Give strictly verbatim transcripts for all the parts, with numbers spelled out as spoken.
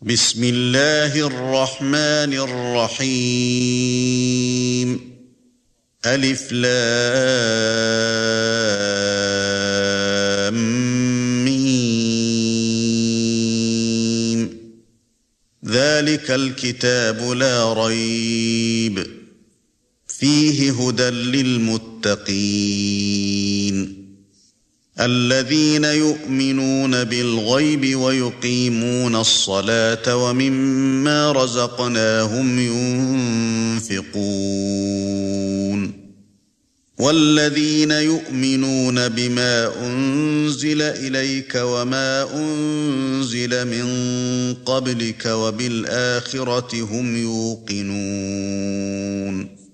بسم الله الرحمن الرحيم ألف لام ميم ذلك الكتاب لا ريب فيه هدى للمتقين الذين يؤمنون بالغيب ويقيمون الصلاة ومما رزقناهم ينفقون والذين يؤمنون بما أنزل إليك وما أنزل من قبلك وبالآخرة هم يوقنون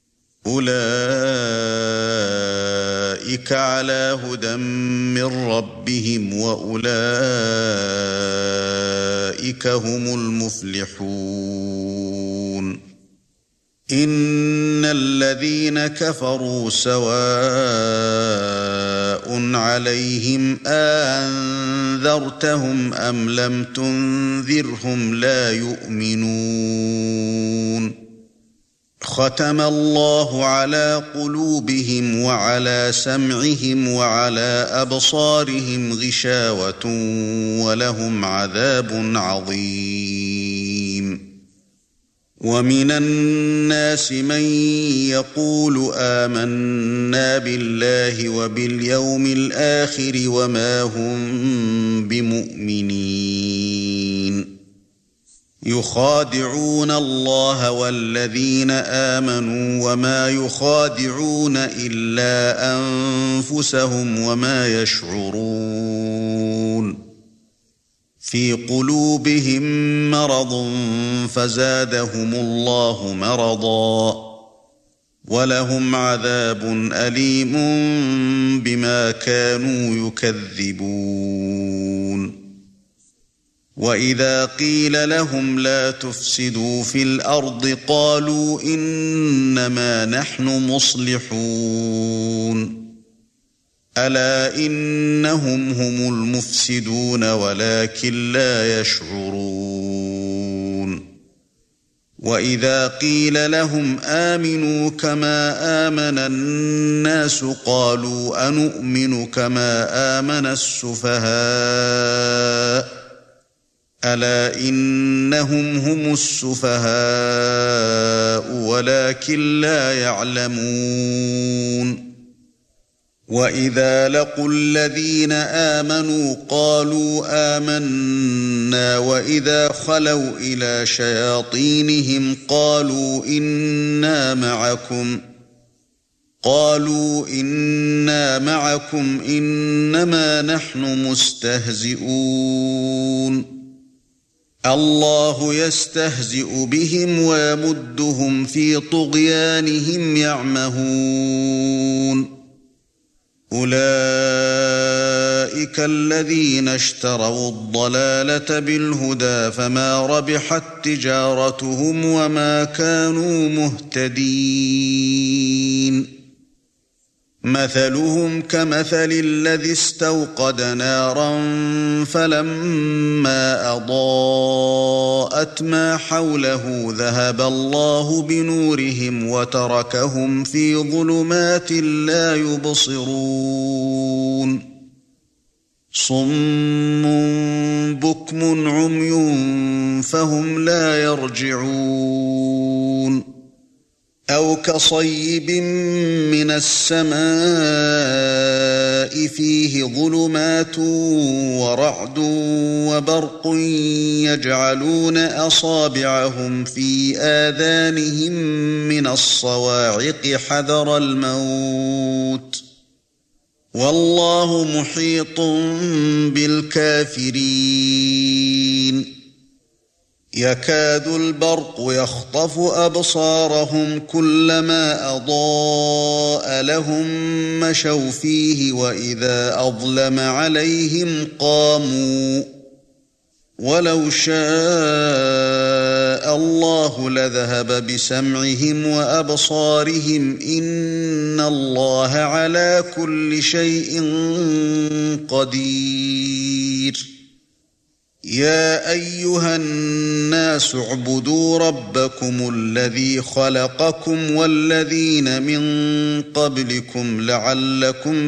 أولئك على هدى من ربهم وأولئك هم المفلحون إن الذين كفروا سواء عليهم أنذرتهم أم لم تنذرهم لا يؤمنون ختم الله على قلوبهم وعلى سمعهم وعلى أبصارهم غشاوة ولهم عذاب عظيم ومن الناس من يقول آمنا بالله وباليوم الآخر وما هم بمؤمنين يخادعون الله والذين آمنوا وما يخادعون إلا أنفسهم وما يشعرون في قلوبهم مرض فزادهم الله مرضا ولهم عذاب أليم بما كانوا يكذبون وَإِذَا قِيلَ لَهُمْ لَا تُفْسِدُوا فِي الْأَرْضِ قَالُوا إِنَّمَا نَحْنُ مُصْلِحُونَ أَلَا إِنَّهُمْ هُمُ الْمُفْسِدُونَ وَلَكِنْ لَا يَشْعُرُونَ وَإِذَا قِيلَ لَهُمْ آمِنُوا كَمَا آمَنَ النَّاسُ قَالُوا أَنُؤْمِنُ كَمَا آمَنَ السُّفَهَاءُ ألا إنهم هم السفهاء ولكن لا يعلمون وإذا لقوا الذين آمنوا قالوا آمنا وإذا خلوا إلى شياطينهم قالوا إنا معكم قالوا إنا معكم إنما نحن مستهزئون الله يستهزئ بهم ويمدهم في طغيانهم يعمهون أولئك الذين اشتروا الضلالة بالهدى فما ربحت تجارتهم وما كانوا مهتدين مثلهم كمثل الذي استوقد نارا فلما أضاءت ما حوله ذهب الله بنورهم وتركهم في ظلمات لا يبصرون صم بكم عمي فهم لا يرجعون أو كصيب من السماء فيه ظلمات ورعد وبرق يجعلون أصابعهم في آذانهم من الصواعق حذر الموت والله محيط بالكافرين يكاد البرق يخطف أبصارهم كلما أضاء لهم مشوا فيه وإذا أظلم عليهم قاموا ولو شاء الله لذهب بسمعهم وأبصارهم إن الله على كل شيء قدير يا أيها الناس اعبدوا ربكم الذي خلقكم والذين من قبلكم لعلكم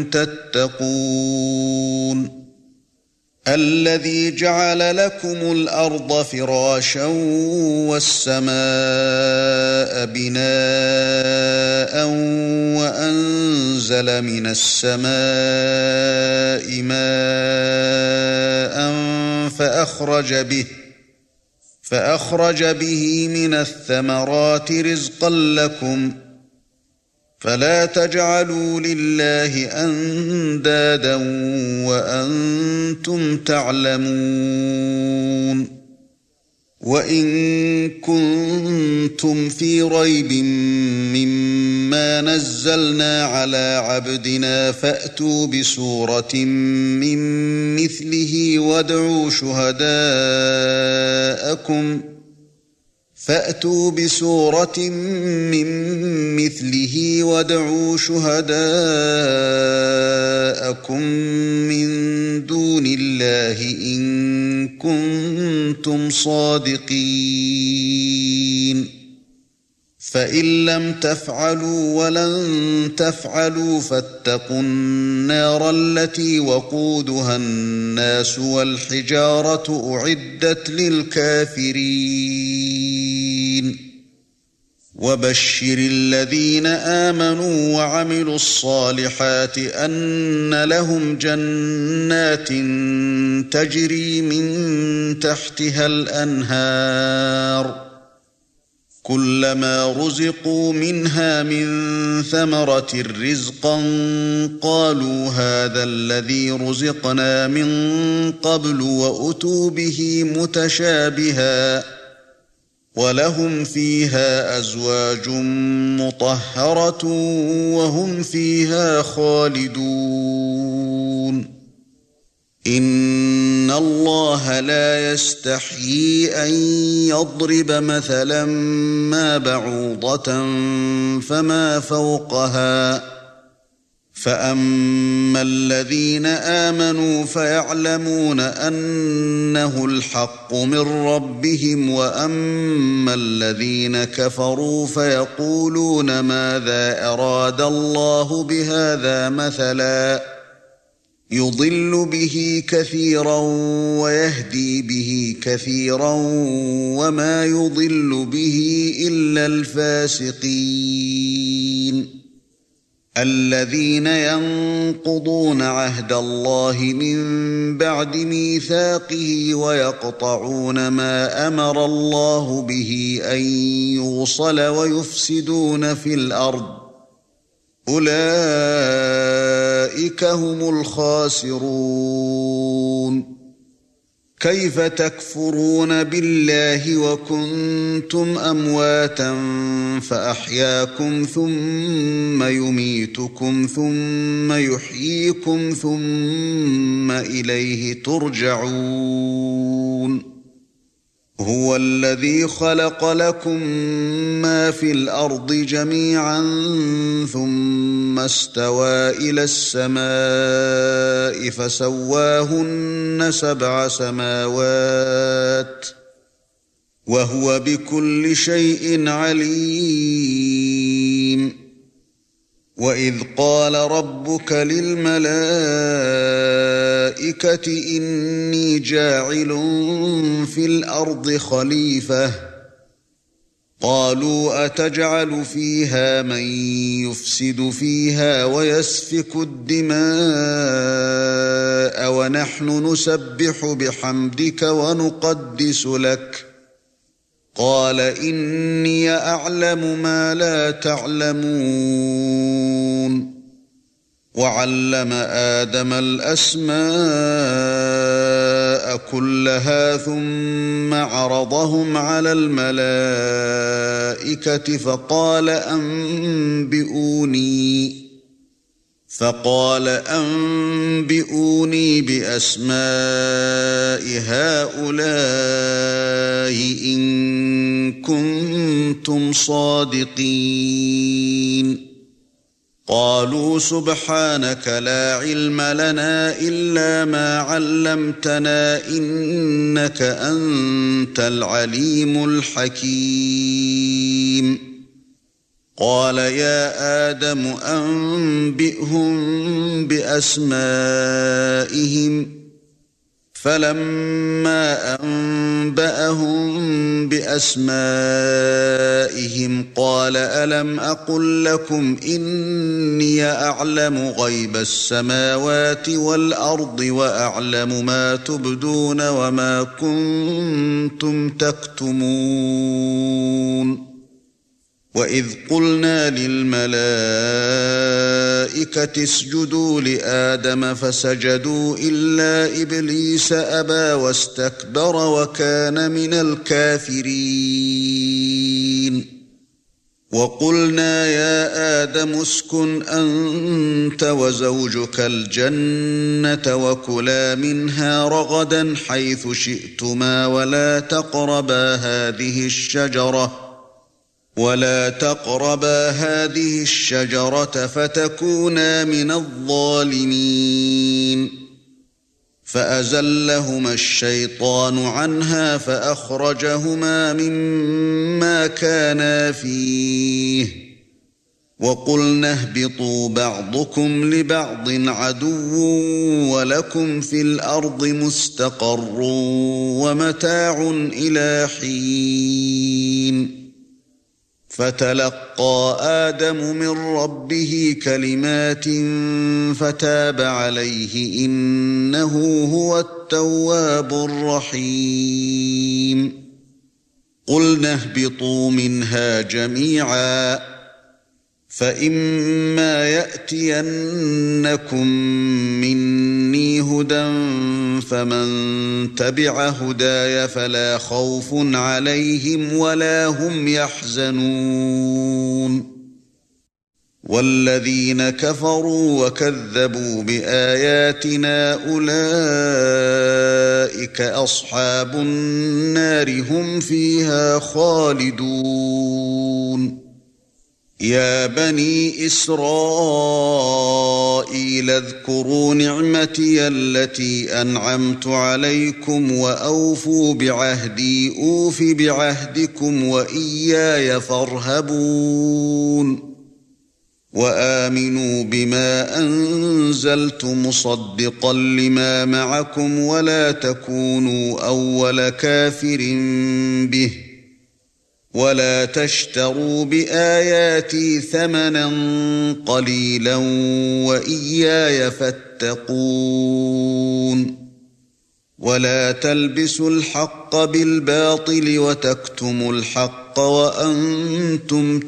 تتقون الذي جعل لكم الأرض فراشا والسماء بناء وأنزل من السماء ماء فأخرج به فأخرج به من الثمرات رزقا لكم فلا تجعلوا لله أندادا وأنتم تعلمون وإن كنتم في ريب مما نزلنا على عبدنا فأتوا بسورة من مثله وادعوا شهداءكم فأتوا بسورة من مثله وادعوا شهداءكم من دون الله إن كنتم صادقين فإن لم تفعلوا ولن تفعلوا فاتقوا النار التي وقودها الناس والحجارة أعدت للكافرين وبشر الذين آمنوا وعملوا الصالحات أن لهم جنات تجري من تحتها الأنهار كلما رزقوا منها من ثمرة رزقا قالوا هذا الذي رزقنا من قبل وأتوا به متشابها ولهم فيها أزواج مطهرة وهم فيها خالدون إن الله لا يستحيي أن يضرب مثلا ما بعوضة فما فوقها فأما الذين آمنوا فيعلمون أنه الحق من ربهم وأما الذين كفروا فيقولون ماذا أراد الله بهذا مثلا يضل به كثيرا ويهدي به كثيرا وما يضل به إلا الفاسقين الذين ينقضون عهد الله من بعد ميثاقه ويقطعون ما أمر الله به أن يوصل ويفسدون في الأرض أولئك هم الخاسرون كيف تكفرون بالله وكنتم أمواتا فأحياكم ثم يميتكم ثم يحييكم ثم إليه ترجعون هو الذي خلق لكم ما في الأرض جميعا ثم استوى إلى السماء فسواهن سبع سماوات وهو بكل شيء عليم وإذ قال ربك للملائكة إني جاعل في الأرض خليفة قالوا أتجعل فيها من يفسد فيها ويسفك الدماء ونحن نسبح بحمدك ونقدس لك قال إني أعلم ما لا تعلمون وعلم آدم الأسماء كلها ثم عرضهم على الملائكة فقال أنبئوني فقال أنبئوني بأسماء هؤلاء إن كنتم صادقين قالوا سبحانك لا علم لنا إلا ما علمتنا إنك أنت العليم الحكيم قال يا آدم أنبئهم بأسمائهم فلما أنبأهم بأسمائهم قال ألم أقل لكم إني أعلم غيب السماوات والأرض وأعلم ما تبدون وما كنتم تكتمون وإذ قلنا للملائكة اسجدوا لآدم فسجدوا إلا إبليس أبى واستكبر وكان من الكافرين وقلنا يا آدم اسكن أنت وزوجك الجنة وكلا منها رغدا حيث شئتما ولا تقربا هذه الشجرة ولا تقربا هذه الشجرة فتكونا من الظالمين فأزلهما الشيطان عنها فأخرجهما مما كانا فيه وقلنا اهبطوا بعضكم لبعض عدو ولكم في الأرض مستقر ومتاع إلى حين فتلقى آدم من ربه كلمات فتاب عليه إنه هو التواب الرحيم قلنا اهبطوا منها جميعا فإما يأتينكم مني هدى فمن تبع هداي فلا خوف عليهم ولا هم يحزنون والذين كفروا وكذبوا بآياتنا أولئك أصحاب النار هم فيها خالدون يا بني إسرائيل اذكروا نعمتي التي أنعمت عليكم وأوفوا بعهدي أوف بعهدكم وإياي فارهبون وآمنوا بما أنزلت مصدقا لما معكم ولا تكونوا أول كافر به ولا تشتروا بآياتي ثمنا قليلا وإياي فاتقون ولا تلبسوا الحق بالباطل وتكتموا الحق وأنتم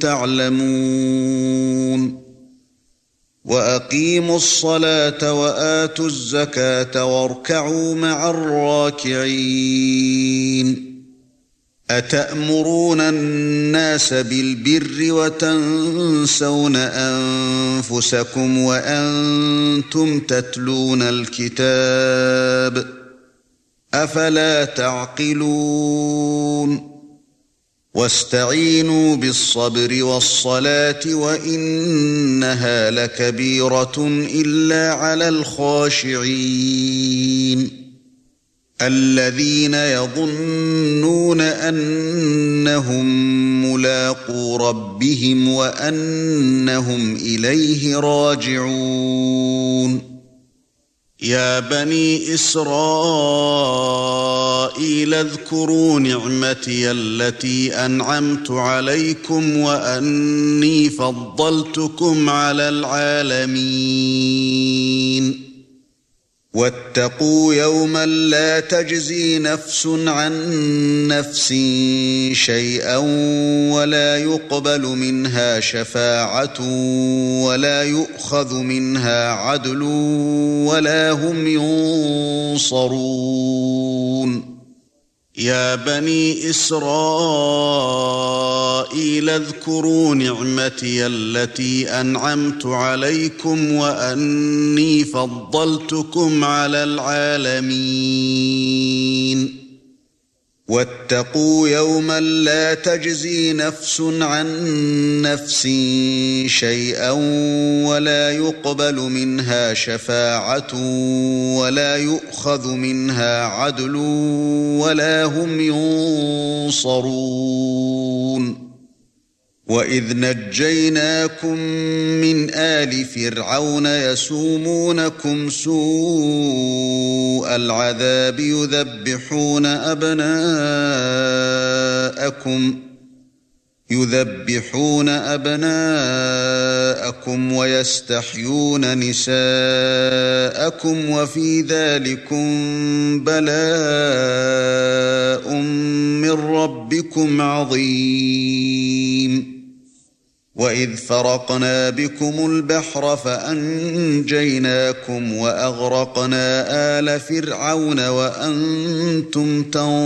تعلمون وأقيموا الصلاة وآتوا الزكاة واركعوا مع الراكعين أتأمرون الناس بالبر وتنسون أنفسكم وأنتم تتلون الكتاب أفلا تعقلون واستعينوا بالصبر والصلاة وإنها لكبيرة إلا على الخاشعين الذين يظنون أنهم ملاقو ربهم وأنهم إليه راجعون يا بني إسرائيل اذكروا نعمتي التي أنعمت عليكم وأني فضلتكم على العالمين واتقوا يوما لا تجزي نفس عن نفس شيئا ولا يقبل منها شفاعة ولا يؤخذ منها عدل ولا هم ينصرون يا بني إسرائيل اذكروا نعمتي التي أنعمت عليكم وأني فضلتكم على العالمين واتقوا يوما لا تجزي نفس عن نفس شيئا ولا يقبل منها شفاعة ولا يؤخذ منها عدل ولا هم ينصرون وإذ نجيناكم من آل فرعون يسومونكم سوء العذاب يذبحون أبناءكم يذبحون أبناءكم ويستحيون نساءكم وفي ذلكم بلاء من ربكم عظيم وإذ فرقنا بكم البحر فأنجيناكم وأغرقنا آل فرعون وأنتم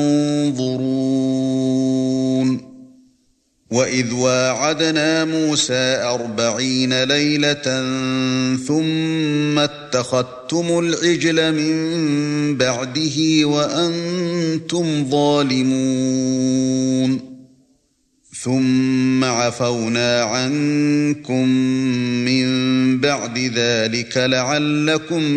تنظرون وإذ واعدنا موسى أربعين ليلة ثم اتخذتم العجل من بعده وأنتم ظالمون ثم عفونا عنكم من بعد ذلك لعلكم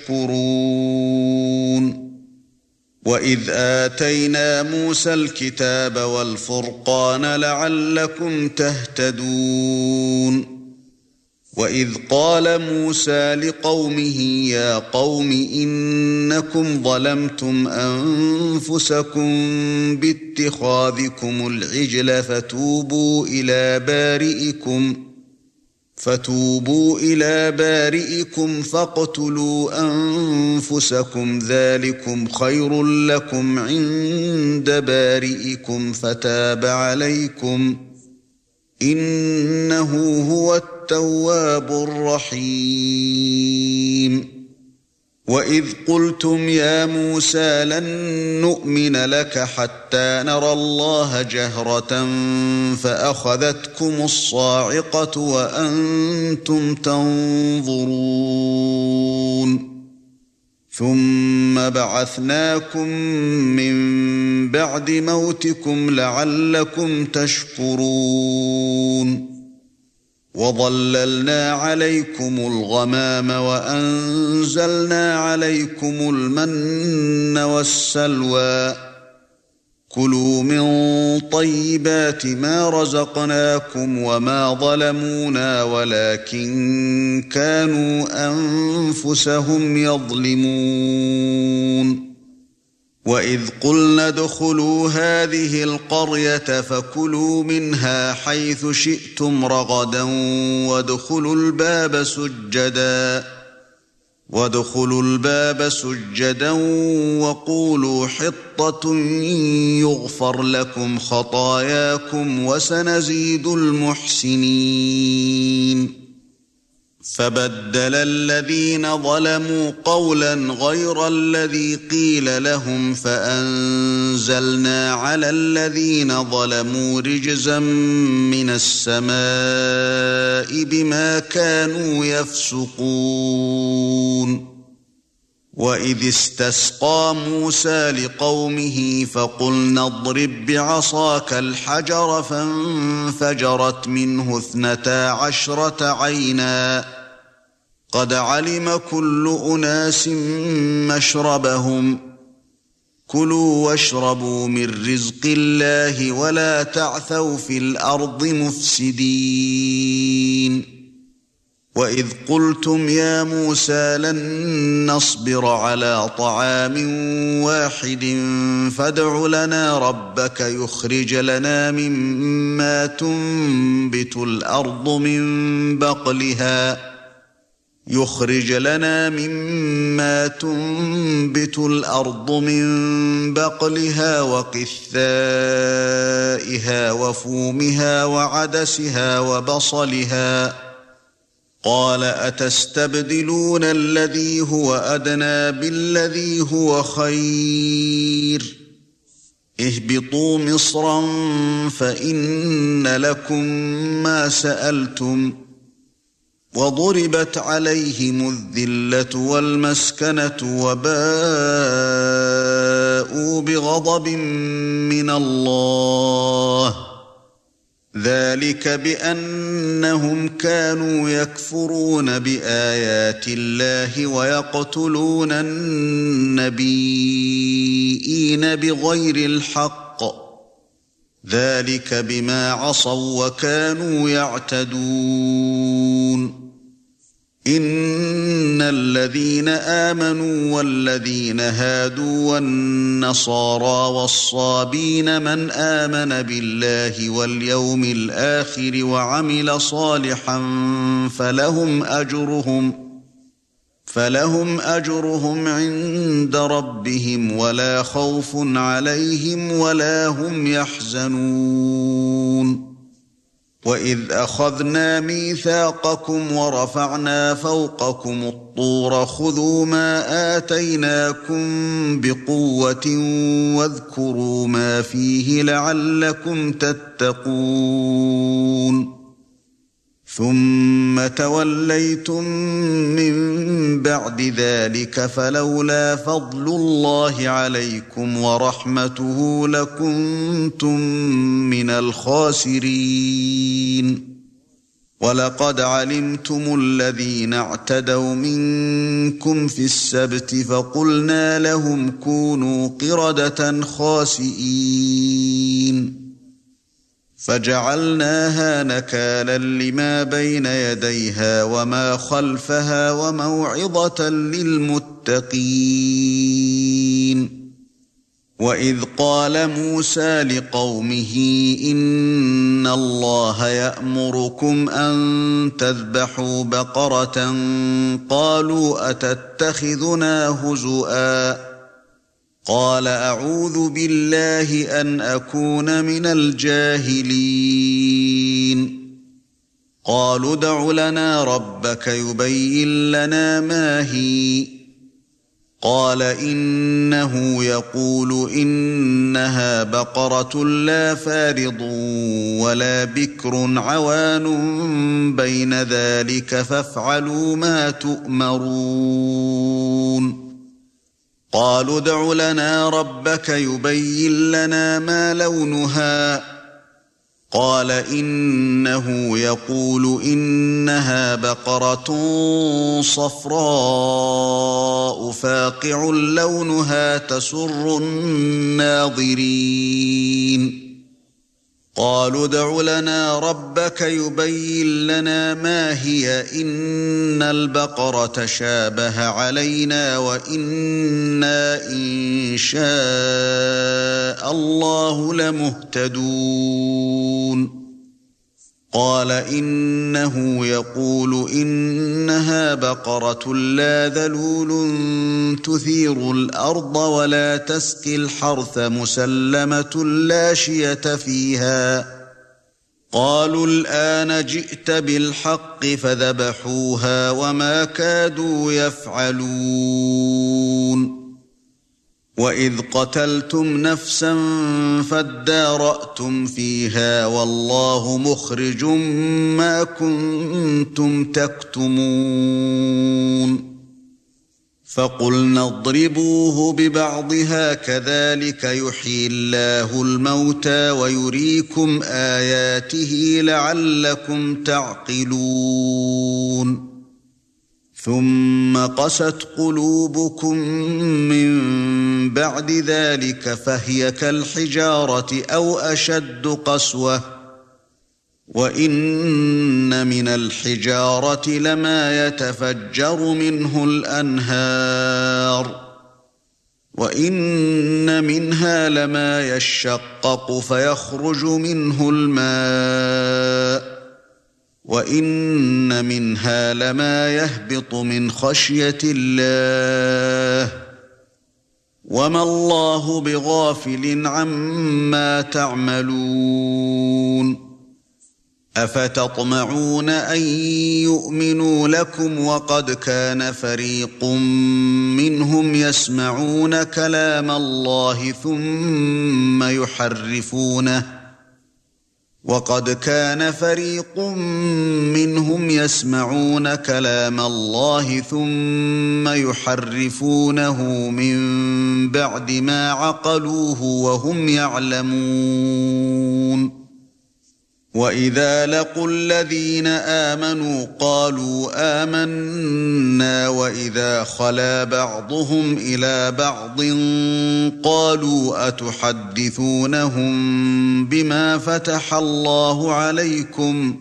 تشكرون وإذ آتينا موسى الكتاب والفرقان لعلكم تهتدون وإذ قال موسى لقومه يا قوم إنكم ظلمتم أنفسكم باتخاذكم العجل فتوبوا إلى بارئكم فتوبوا إلى بارئكم فاقتلوا أنفسكم ذلكم خير لكم عند بارئكم فتاب عليكم إنه هو التواب الرحيم وإذ قلتم يا موسى لن نؤمن لك حتى نرى الله جهرة فأخذتكم الصاعقة وأنتم تنظرون ثم بعثناكم من بعد موتكم لعلكم تشكرون وظللنا عليكم الغمام وأنزلنا عليكم المن والسلوى كلوا من طيبات ما رزقناكم وما ظلمونا ولكن كانوا أنفسهم يظلمون وإذ قلنا ادخلوا هذه القرية فكلوا منها حيث شئتم رغدا وادخلوا الباب سجدا وادخلوا الباب سجدا وقولوا حطة يغفر لكم خطاياكم وسنزيد المحسنين فبدل الذين ظلموا قولا غير الذي قيل لهم فأنزلنا على الذين ظلموا رجزا من السماء بما كانوا يفسقون وإذ استسقى موسى لقومه فقلنا اضرب بعصاك الحجر فانفجرت منه اثنتا عشرة عينا قد علم كل أناس مشربهم كلوا واشربوا من رزق الله ولا تعثوا في الأرض مفسدين وإذ قلتم يا موسى لن نصبر على طعام واحد فادع لنا ربك يخرج لنا مما تنبت الأرض من بقلها يخرج لنا مما تنبت الأرض من بقلها وقثائها وفومها وعدسها وبصلها قال أتستبدلون الذي هو أدنى بالذي هو خير اهبطوا مصرا فإن لكم ما سألتم وضربت عليهم الذلة والمسكنة وباءوا بغضب من الله ذلك بأنهم كانوا يكفرون بآيات الله ويقتلون النبيين بغير الحق ذلك بما عصوا وكانوا يعتدون إن الذين آمنوا والذين هادوا والنصارى والصابين من آمن بالله واليوم الآخر وعمل صالحا فلهم أجرهم فلهم أجرهم عند ربهم ولا خوف عليهم ولا هم يحزنون وإذ أخذنا ميثاقكم ورفعنا فوقكم الطور خذوا ما آتيناكم بقوة واذكروا ما فيه لعلكم تتقون ثم توليتم من بعد ذلك فلولا فضل الله عليكم ورحمته لكنتم من الخاسرين ولقد علمتم الذين اعتدوا منكم في السبت فقلنا لهم كونوا قردة خاسئين فجعلناها نكالا لما بين يديها وما خلفها وموعظة للمتقين وإذ قال موسى لقومه إن الله يأمركم أن تذبحوا بقرة قالوا أتتخذنا هزؤا قال أعوذ بالله أن أكون من الجاهلين قالوا ادع لنا ربك يبين لنا ما هي قال إنه يقول إنها بقرة لا فارض ولا بكر عوان بين ذلك فافعلوا ما تؤمرون قالوا ادع لنا ربك يبين لنا ما لونها قال إنه يقول إنها بقرة صفراء فاقع لونها تسر الناظرين قالوا ادع لنا ربك يبين لنا ما هي إن البقرة شابه علينا وإنا إن شاء الله لمهتدون قال إنه يقول إنها بقرة لا ذلول تثير الأرض ولا تسقي الحرث مسلمة لا شية فيها قالوا الآن جئت بالحق فذبحوها وما كادوا يفعلون وإذ قتلتم نفسا فادارأتم فيها والله مخرج ما كنتم تكتمون فقلنا اضربوه ببعضها كذلك يحيي الله الموتى ويريكم آياته لعلكم تعقلون ثم قست قلوبكم من بعد ذلك فهي كالحجارة أو أشد قسوة وإن من الحجارة لما يتفجر منه الأنهار وإن منها لما يشقق فيخرج منه الماء وإن منها لما يهبط من خشية الله وما الله بغافل عما تعملون أفتطمعون أن يؤمنوا لكم وقد كان فريق منهم يسمعون كلام الله ثم يحرفونه وقد كان فريق منهم يسمعون كلام الله ثم يحرفونه من بعد ما عقلوه وهم يعلمون وإذا لقوا الذين آمنوا قالوا آمنا وإذا خلا بعضهم إلى بعض قالوا أتحدثونهم بما فتح الله عليكم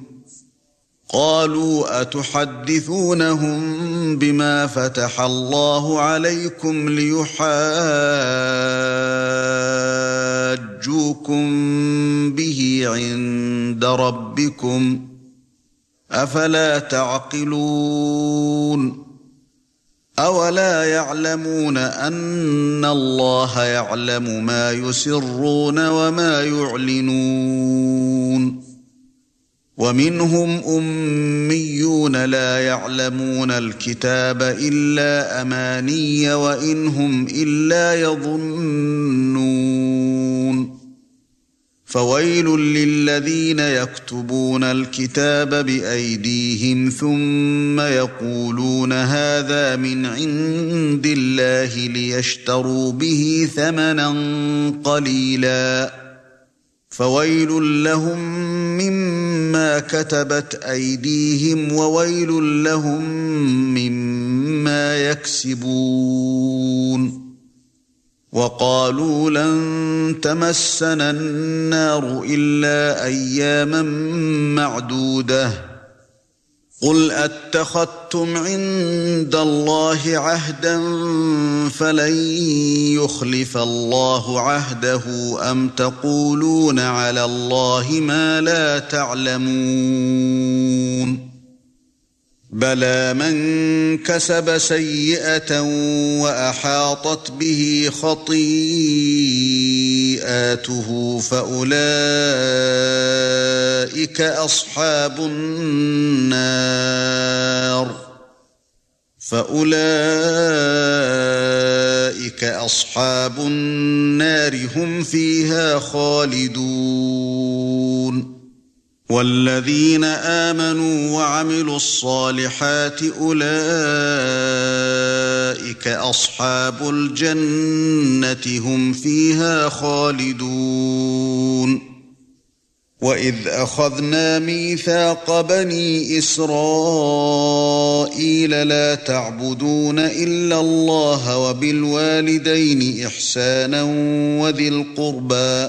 قالوا أتحدثونهم بما فتح الله عليكم ليحاجوكم به عند ربكم أفلا تعقلون أولا يعلمون أن الله يعلم ما يسرون وما يعلنون ومنهم أميون لا يعلمون الكتاب إلا أماني وإن هم إلا يظنون فويل للذين يكتبون الكتاب بأيديهم ثم يقولون هذا من عند الله ليشتروا به ثمنا قليلا فويل لهم مما كتبت أيديهم وويل لهم مما يكسبون وقالوا لن تمسنا النار إلا أياما معدودة قل أتخذتم عند الله عهدا فلن يخلف الله عهده أم تقولون على الله ما لا تعلمون بلى من كسب سيئة وأحاطت به خطيئاته فأولئك أصحاب النار فأولئك أصحاب النار هم فيها خالدون والذين آمنوا وعملوا الصالحات أولئك أصحاب الجنة هم فيها خالدون وإذ أخذنا ميثاق بني إسرائيل لا تعبدون إلا الله وبالوالدين إحسانا وذي القربى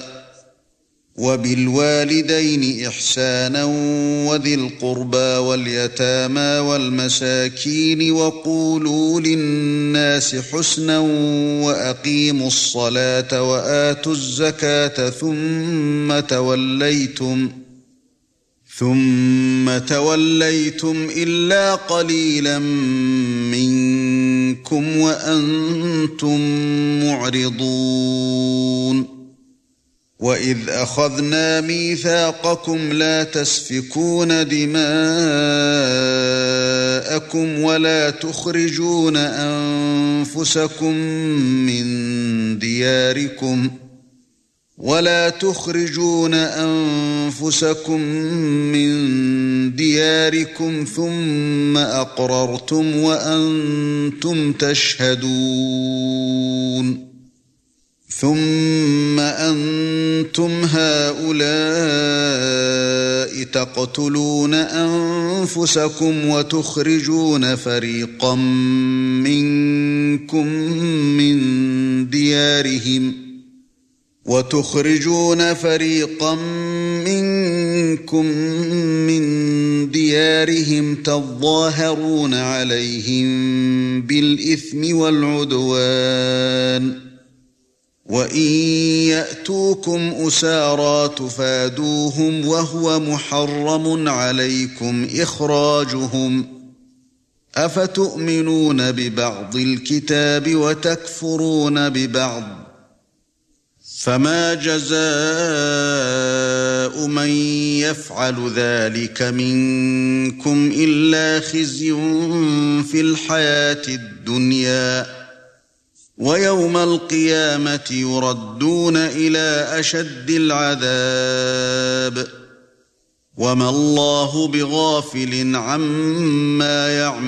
وبالوالدين إحسانا وذي القربى واليتامى والمساكين وقولوا للناس حسنا وأقيموا الصلاة وآتوا الزكاة ثم توليتم ثم توليتم إلا قليلا منكم وأنتم معرضون وإذ أخذنا ميثاقكم لا تسفكون دماءكم ولا تخرجون أنفسكم من دياركم ولا تخرجون أنفسكم من دياركم ثم أقررتم وأنتم تشهدون ثم أنتم هؤلاء تقتلون أنفسكم وتخرجون فريقا منكم من ديارهم وتخرجون فريقا منكم من ديارهم تظاهرون عليهم بالإثم والعدوان وَإِن يَأْتُوكُمْ أُسَارَىٰ تُفَادُوهُمْ وَهُوَ مُحَرَّمٌ عَلَيْكُمْ إِخْرَاجُهُمْ أَفَتُؤْمِنُونَ بِبَعْضِ الْكِتَابِ وَتَكْفُرُونَ بِبَعْضٍ فَمَا جَزَاءُ مَن يَفْعَلُ ذَلِكَ مِنكُمْ إِلَّا خِزْيٌ فِي الْحَيَاةِ الدُّنْيَا وَيَوْمَ الْقِيَامَةِ يُرَدُّونَ إِلَى أَشَدِّ الْعَذَابِ وما الله بغافل عما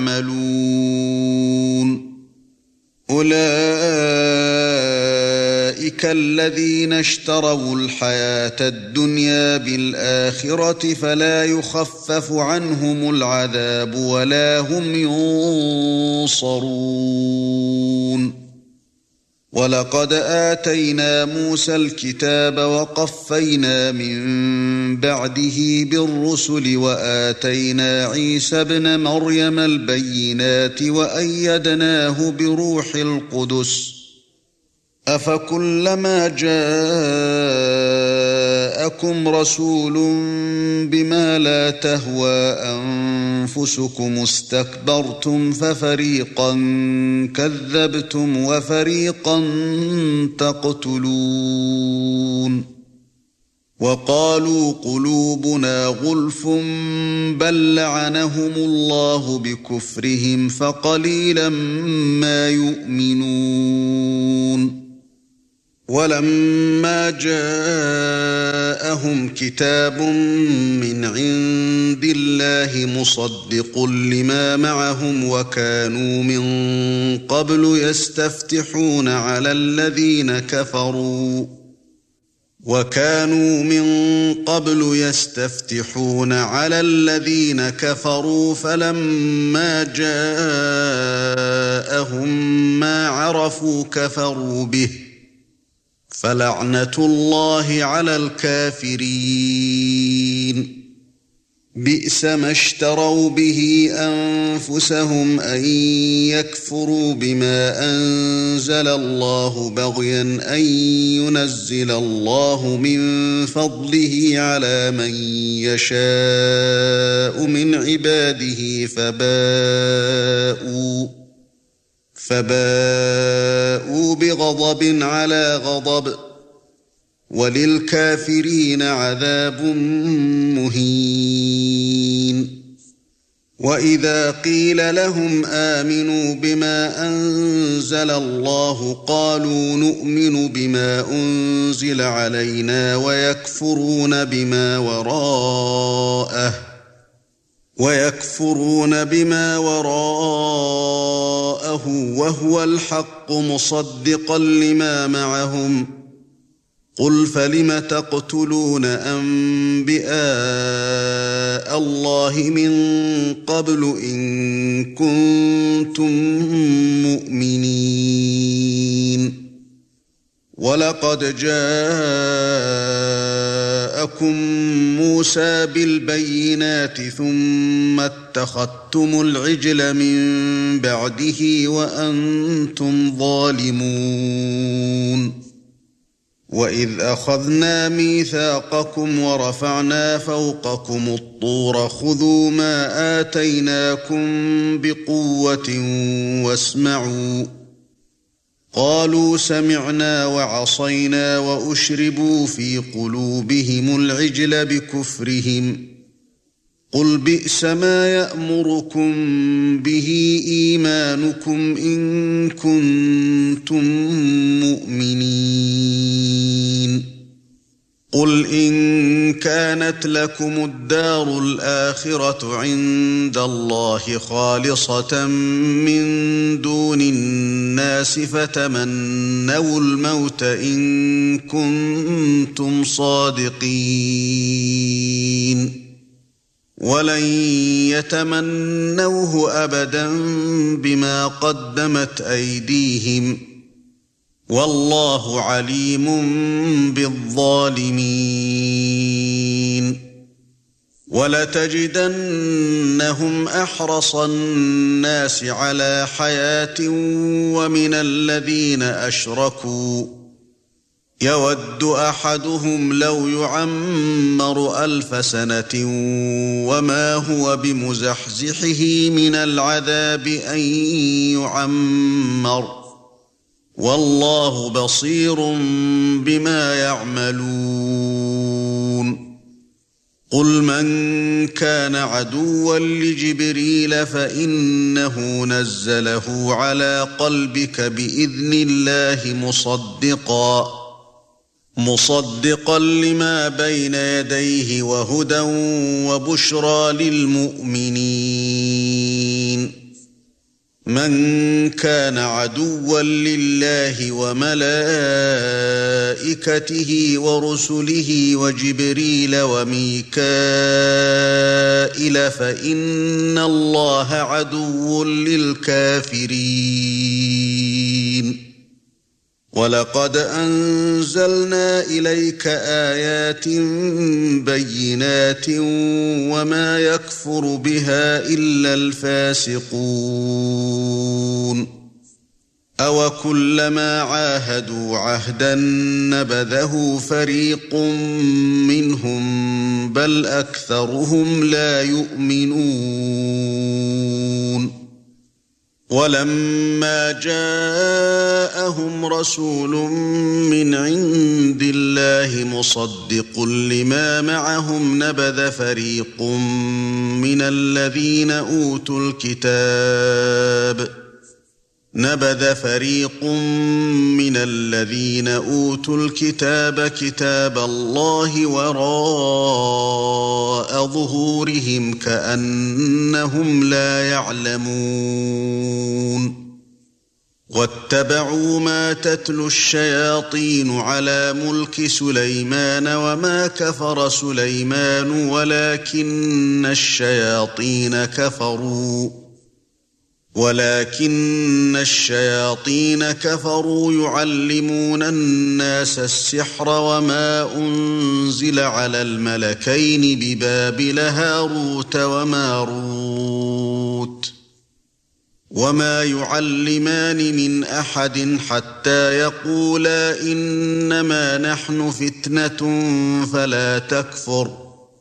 يعملون أولئك الذين اشتروا الحياة الدنيا بالآخرة فلا يخفف عنهم العذاب ولا هم ينصرون ولقد آتينا موسى الكتاب وقفينا من بعده بالرسل وآتينا عيسى ابن مريم البينات وأيدناه بروح القدس أفكلما جاءكم رسول بما لا تهوى أنفسكم استكبرتم ففريقا كذبتم وفريقا تقتلون وقالوا قلوبنا غلف بل لعنهم الله بكفرهم فقليلا ما يؤمنون ولما جاءهم كتاب من عند الله مصدق لما معهم وكانوا من قبل يستفتحون على الذين كفروا وكانوا من قبل يستفتحون على الذين كفروا فلما جاءهم ما عرفوا كفروا به فلعنة الله على الكافرين بئس ما اشتروا به أنفسهم أن يكفروا بما أنزل الله بغيا أن ينزل الله من فضله على من يشاء من عباده فباءوا فباءوا بغضب على غضب وللكافرين عذاب مهين وإذا قيل لهم آمنوا بما أنزل الله قالوا نؤمن بما أنزل علينا ويكفرون بما وراءه ويكفرون بما وراءه وهو الحق مصدقا لما معهم قل فلم تقتلون أنبياء الله من قبل إن كنتم مؤمنين ولقد جاءكم موسى بالبينات ثم اتخذتم العجل من بعده وأنتم ظالمون وإذ أخذنا ميثاقكم ورفعنا فوقكم الطور خذوا ما آتيناكم بقوة واسمعوا قالوا سمعنا وعصينا وأشربوا في قلوبهم العجل بكفرهم قل بئس ما يأمركم به إيمانكم إن كنتم مؤمنين قل إن كانت لكم الدار الآخرة عند الله خالصة من دون الناس فتمنوا الموت إن كنتم صادقين ولن يتمنوه أبدا بما قدمت أيديهم والله عليم بالظالمين ولتجدنهم أحرص الناس على حياة ومن الذين أشركوا يود أحدهم لو يعمر ألف سنة وما هو بمزحزحه من العذاب أن يعمر والله بصير بما يعملون قل من كان عدوا لجبريل فإنه نزله على قلبك بإذن الله مصدقا مصدقا لما بين يديه وهدى وبشرى للمؤمنين من كان عدوا لله وملائكته ورسله وجبريل وميكائيل فإن الله عدو للكافرين وَلَقَدْ أَنزَلْنَا إِلَيْكَ آيَاتٍ بَيِّنَاتٍ وَمَا يَكْفُرُ بِهَا إِلَّا الْفَاسِقُونَ أَوَكُلَّمَا عَاهَدُوا عَهْدًا نَبَذَهُ فَرِيقٌ مِّنْهُمْ بَلْ أَكْثَرُهُمْ لَا يُؤْمِنُونَ وَلَمَّا جَاءَهُمْ رَسُولٌ مِّنْ عِندِ اللَّهِ مُصَدِّقٌ لِّمَا مَعَهُمْ نَبَذَ فَرِيقٌ مِّنَ الَّذِينَ أُوتُوا الْكِتَابَ نَبَذَ فَرِيقٌ مِّنَ الَّذِينَ أُوتُوا الْكِتَابَ كِتَابَ اللَّهِ وَرَاءَ ظُهُورِهِمْ كَأَنَّهُمْ لَا يَعْلَمُونَ وَاتَّبَعُوا مَا تَتْلُو الشَّيَاطِينُ عَلَى مُلْكِ سُلَيْمَانَ وَمَا كَفَرَ سُلَيْمَانُ وَلَكِنَّ الشَّيَاطِينَ كَفَرُوا ولكن الشياطين كفروا يعلمون الناس السحر وما أنزل على الملكين ببابل هاروت وماروت وما يعلمان من أحد حتى يقولا إنما نحن فتنة فلا تكفر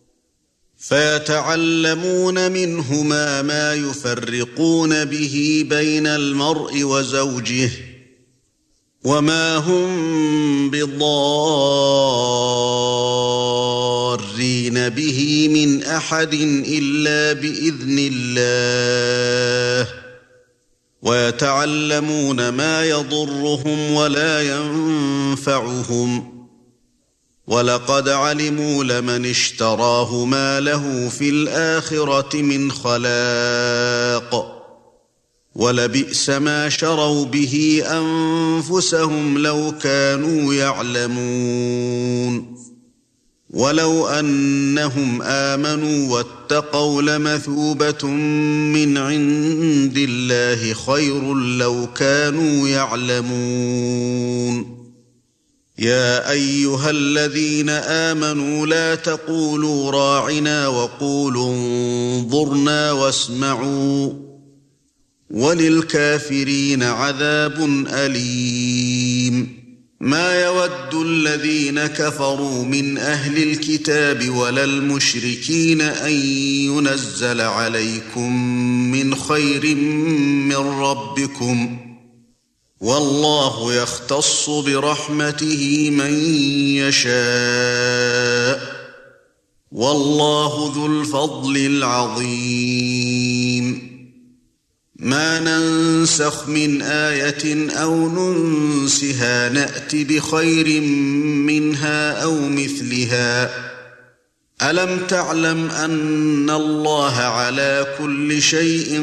فيتعلمون منهما ما يفرقون به بين المرء وزوجه وما هم بضارين به من أحد إلا بإذن الله ويتعلمون ما يضرهم ولا ينفعهم وَلَقَدْ عَلِمُوا لَمَنِ اشْتَرَاهُ مَا لَهُ فِي الْآخِرَةِ مِنْ خَلَاقٍ وَلَبِئْسَ مَا شَرَوْا بِهِ أَنفُسَهُمْ لَوْ كَانُوا يَعْلَمُونَ وَلَوْ أَنَّهُمْ آمَنُوا وَاتَّقَوْا لَمَثُوبَةٌ مِّنْ عِندِ اللَّهِ خَيْرٌ لَوْ كَانُوا يَعْلَمُونَ يا أيها الذين آمنوا لا تقولوا راعنا وقولوا انظرنا واسمعوا وللكافرين عذاب أليم ما يود الذين كفروا من أهل الكتاب ولا المشركين أن ينزل عليكم من خير من ربكم والله يختص برحمته من يشاء والله ذو الفضل العظيم ما ننسخ من آية أو ننسها نأت بخير منها أو مثلها ألم تعلم أن الله على كل شيء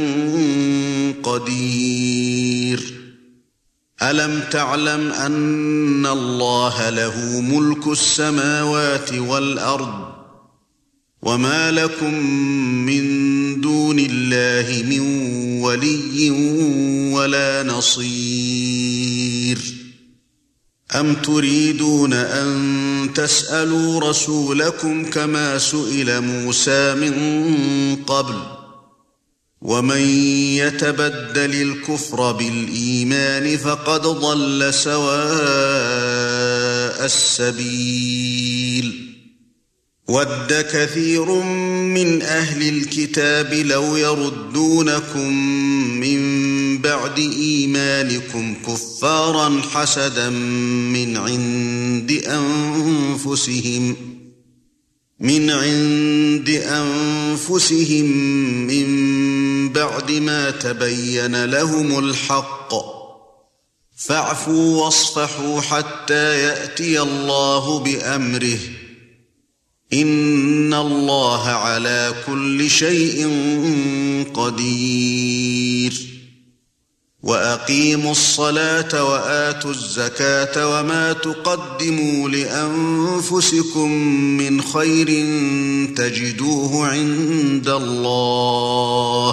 قدير ألم تعلم أن الله له ملك السماوات والأرض وما لكم من دون الله من ولي ولا نصير أم تريدون أن تسألوا رسولكم كما سئل موسى من قبل ومن يتبدل الكفر بالإيمان فقد ضل سواء السبيل ود كثير من أهل الكتاب لو يردونكم من بعد إيمانكم كفارا حسدا من عند أنفسهم من عند أنفسهم من بعد ما تبين لهم الحق فاعفوا واصفحوا حتى يأتي الله بأمره إن الله على كل شيء قدير وأقيموا الصلاة وآتوا الزكاة وما تقدموا لأنفسكم من خير تجدوه عند الله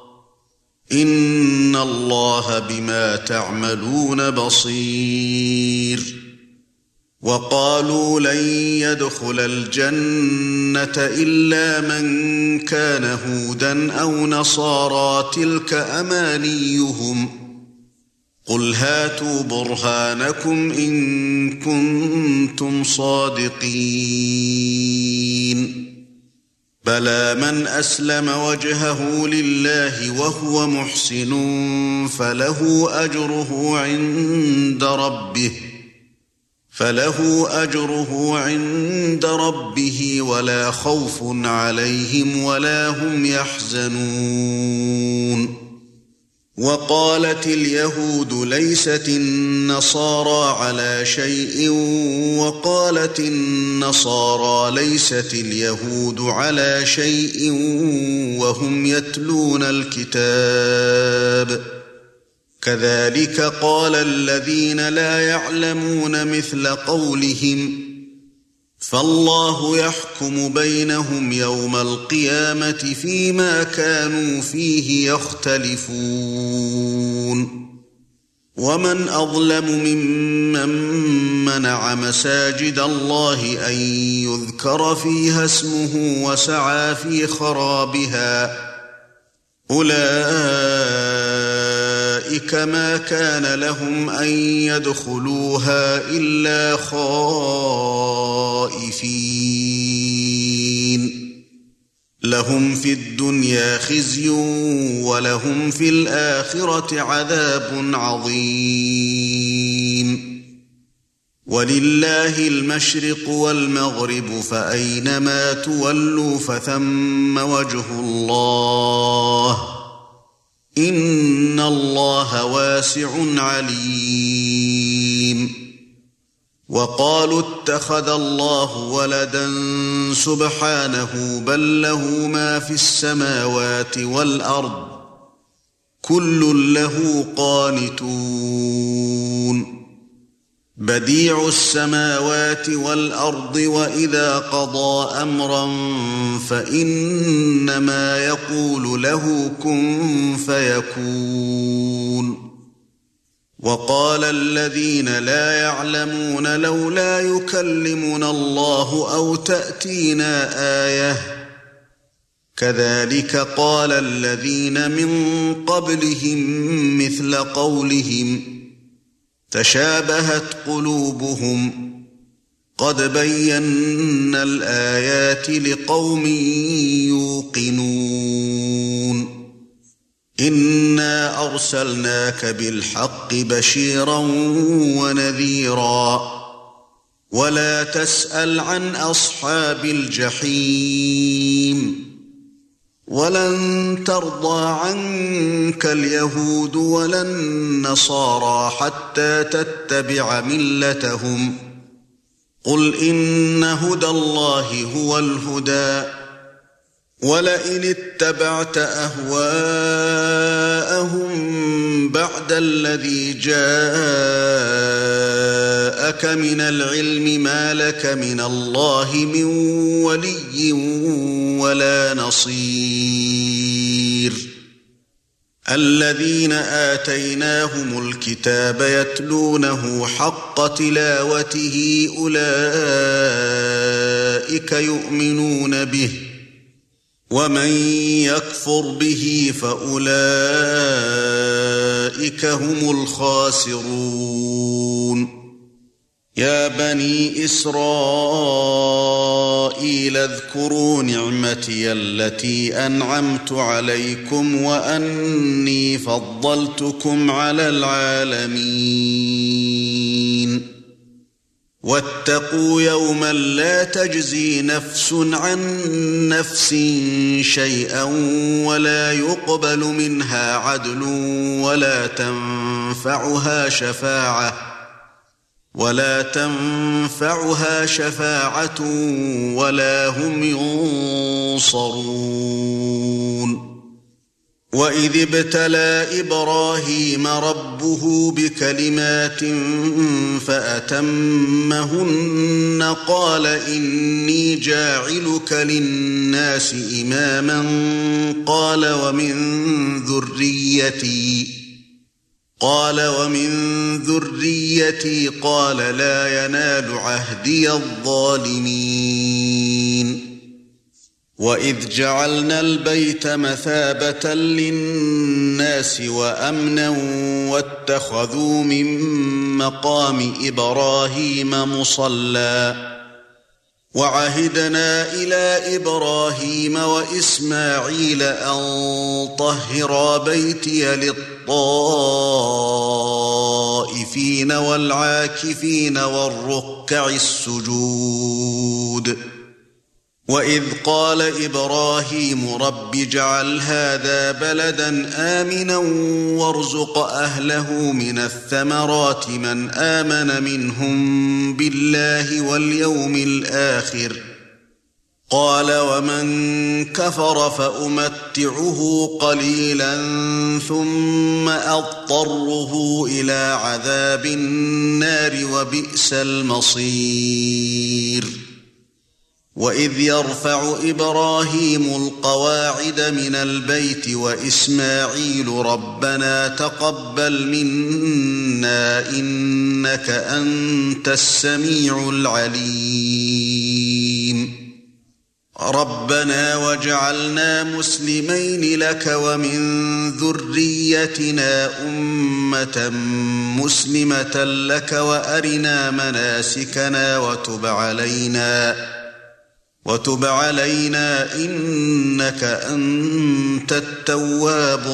إن الله بما تعملون بصير وقالوا لن يدخل الجنة إلا من كان هودا أو نصارى تلك أمانيهم قل هاتوا برهانكم إن كنتم صادقين بلى من أسلم وجهه لله وهو محسن فله أجره عند ربه فله أجره عند ربه ولا خوف عليهم ولا هم يحزنون وقالت اليهود ليست النصارى على شيء وقالت النصارى ليست اليهود على شيء وهم يتلون الكتاب كذلك قال الذين لا يعلمون مثل قولهم فالله يحكم بينهم يوم القيامة فيما كانوا فيه يختلفون ومن أظلم ممن منع مساجد الله أن يذكر فيها اسمه وسعى في خرابها أولئك ما كان لهم أن يدخلوها إلا خائفين لهم في الدنيا خزي ولهم في الآخرة عذاب عظيم ولله المشرق والمغرب فأينما تولوا فثم وجه الله إن الله واسع عليم وقالوا اتخذ الله ولدا سبحانه بل له ما في السماوات والأرض كل له قانتون بديع السماوات والأرض وإذا قضى أمرا فإنما يقول له كن فيكون وقال الذين لا يعلمون لولا يكلمنا الله أو تأتينا آية كذلك قال الذين من قبلهم مثل قولهم تشابهت قلوبهم قد بينا الآيات لقوم يوقنون إنا أرسلناك بالحق بشيرا ونذيرا ولا تسأل عن أصحاب الجحيم ولن ترضى عنك اليهود ولا النصارى حتى تتبع ملتهم قل إن هدى الله هو الهدى ولئن اتبعت أهواءهم بعد الذي جاءك من العلم ما لك من الله من ولي ولا نصير الذين آتيناهم الكتاب يتلونه حق تلاوته أولئك يؤمنون به ومن يكفر به فأولئك هم الخاسرون يا بني إسرائيل اذكروا نعمتي التي أنعمت عليكم وأني فضلتكم على العالمين واتقوا يوما لا تجزي نفس عن نفس شيئا ولا يقبل منها عدل ولا تنفعها شفاعة ولا تنفعها شفاعة ولا هم ينصرون وإذ ابتلى إبراهيم ربه بكلمات فأتمهن قال إني جاعلك للناس إماما قال ومن ذريتي قال ومن ذريتي قال لا ينال عهدي الظالمين وإذ جعلنا البيت مثابة للناس وأمنا واتخذوا من مقام إبراهيم مصلى وعهدنا إلى إبراهيم وإسماعيل أن طهرا بيتي للطائفين والعاكفين والركع السجود وإذ قال إبراهيم رب اجعل هذا بلدا آمنا وارزق أهله من الثمرات من آمن منهم بالله واليوم الآخر قال ومن كفر فأمتعه قليلا ثم أضطره إلى عذاب النار وبئس المصير وإذ يرفع إبراهيم القواعد من البيت وإسماعيل ربنا تقبل منا إنك أنت السميع العليم ربنا واجعلنا مسلمين لك ومن ذريتنا أمة مسلمة لك وأرنا مناسكنا وتب علينا وتب علينا إنك أنت التواب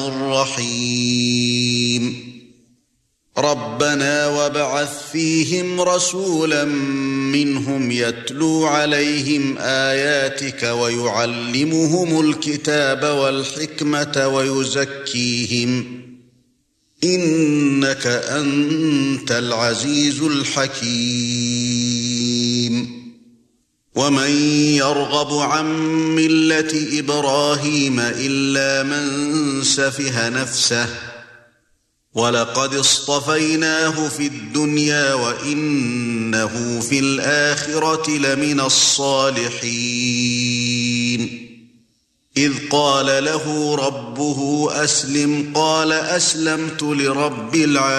الرحيم ربنا وابعث فيهم رسولا منهم يتلو عليهم آياتك ويعلمهم الكتاب والحكمة ويزكيهم إنك أنت العزيز الحكيم ومن يرغب عن ملة إبراهيم إلا من سفه نفسه ولقد اصطفيناه في الدنيا وإنه في الآخرة لمن الصالحين إذ قال له ربه أسلم قال أسلمت لرب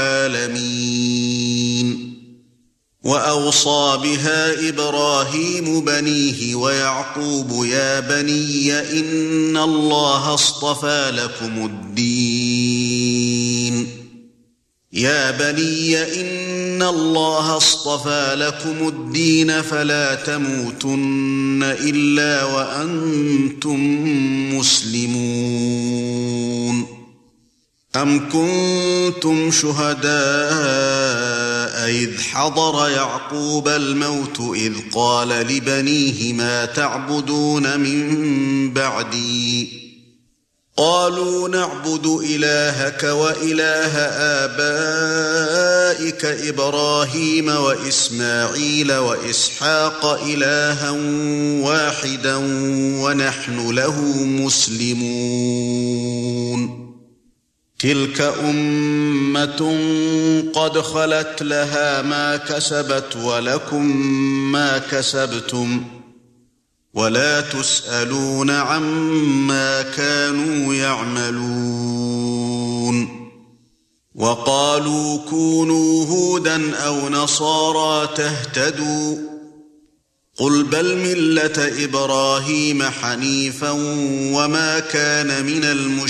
العالمين وأوصى بها إبراهيم بنيه ويعقوب يا بني إن الله اصطفى لكم الدين يا بني إن الله اصطفى لكم الدين فلا تموتن إلا وأنتم مسلمون أم كنتم شهداء إذ حضر يعقوب الموت إذ قال لبنيه ما تعبدون من بعدي قالوا نعبد إلهك وإله آبائك إبراهيم وإسماعيل وإسحاق إلها واحدا ونحن له مسلمون تلك أمة قد خلت لها ما كسبت ولكم ما كسبتم ولا تسألون عما كانوا يعملون وقالوا كونوا هودا أو نصارى تهتدوا قل بل ملة إبراهيم حنيفا وما كان من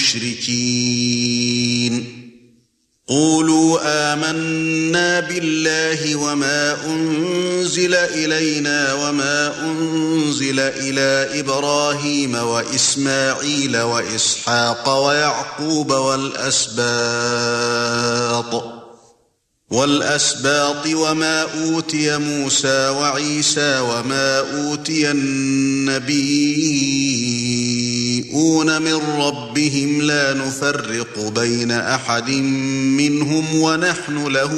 المشركين قولوا آمنا بالله وما أنزل إلينا وما أنزل إلى إبراهيم وإسماعيل وإسحاق ويعقوب والأسباط والأسباط وما أوتي موسى وعيسى وما أوتي النبيون من ربهم لا نفرق بين أحد منهم ونحن له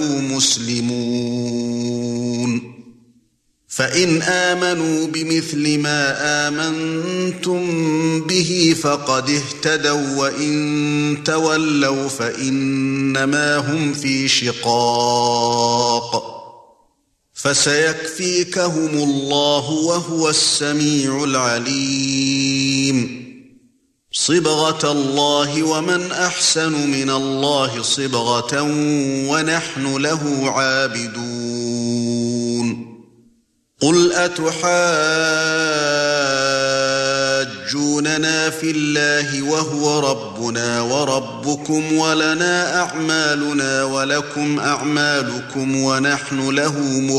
مسلمون فإن آمنوا بمثل ما آمنتم به فقد اهتدوا وإن تولوا فإنما هم في شقاق فسيكفيكهم الله وهو السميع العليم صبغة الله ومن أحسن من الله صبغة ونحن له عابدون قل أتحاجوننا في الله وهو ربنا وربكم ولنا أعمالنا ولكم أعمالكم ونحن له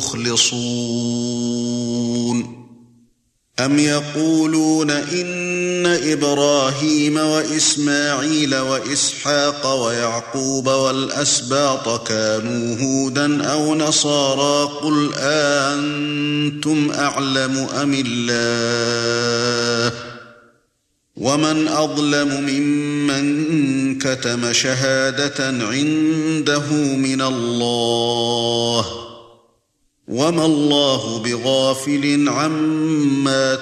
مخلصون أم يقولون إن إبراهيم وإسماعيل وإسحاق ويعقوب والأسباط كانوا هودا أو نصارى قل أنتم أعلم أم الله ومن أظلم ممن كتم شهادة عنده من الله وما الله بغافل عما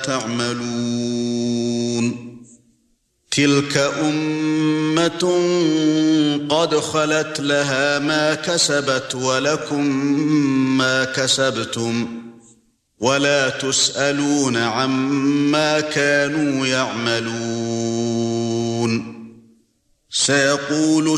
تعملون تلك أمة قد خلت لها ما كسبت ولكم ما كسبتم ولا تسألون عما كانوا يعملون سيقول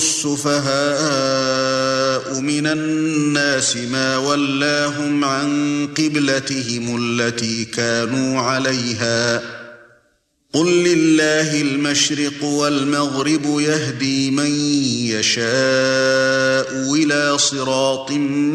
السفهاء من الناس ما ولاهم عن قبلتهم التي كانوا عليها قل لله المشرق والمغرب يهدي من يشاء إلى صراط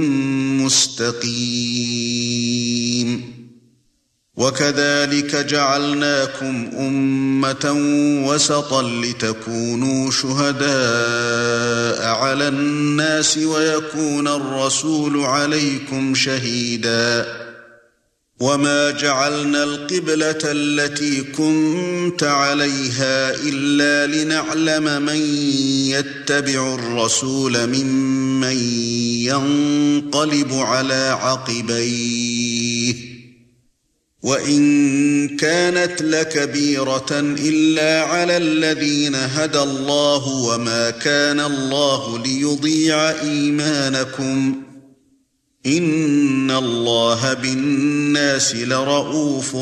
مستقيم وكذلك جعلناكم أمة وسطا لتكونوا شهداء على الناس ويكون الرسول عليكم شهيدا وما جعلنا القبلة التي كنت عليها إلا لنعلم من يتبع الرسول ممن ينقلب على عقبيه وإن كانت لكبيرة إلا على الذين هدى الله وما كان الله ليضيع إيمانكم إن الله بالناس لرءوف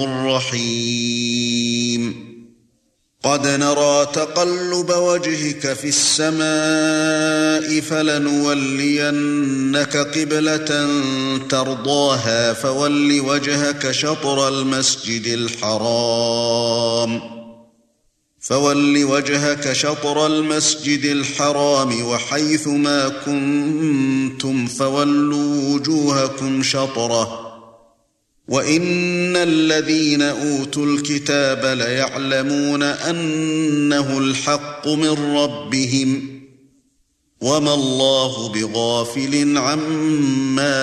رحيم قد نرى تقلب وجهك في السماء فلنولينك قبلة ترضاها فول وجهك شطر المسجد الحرام فول وجهك شطر المسجد الحرام وحيث ما كنتم فولوا وجوهكم شطره وإن الذين أوتوا الكتاب ليعلمون أنه الحق من ربهم وما الله بغافل عما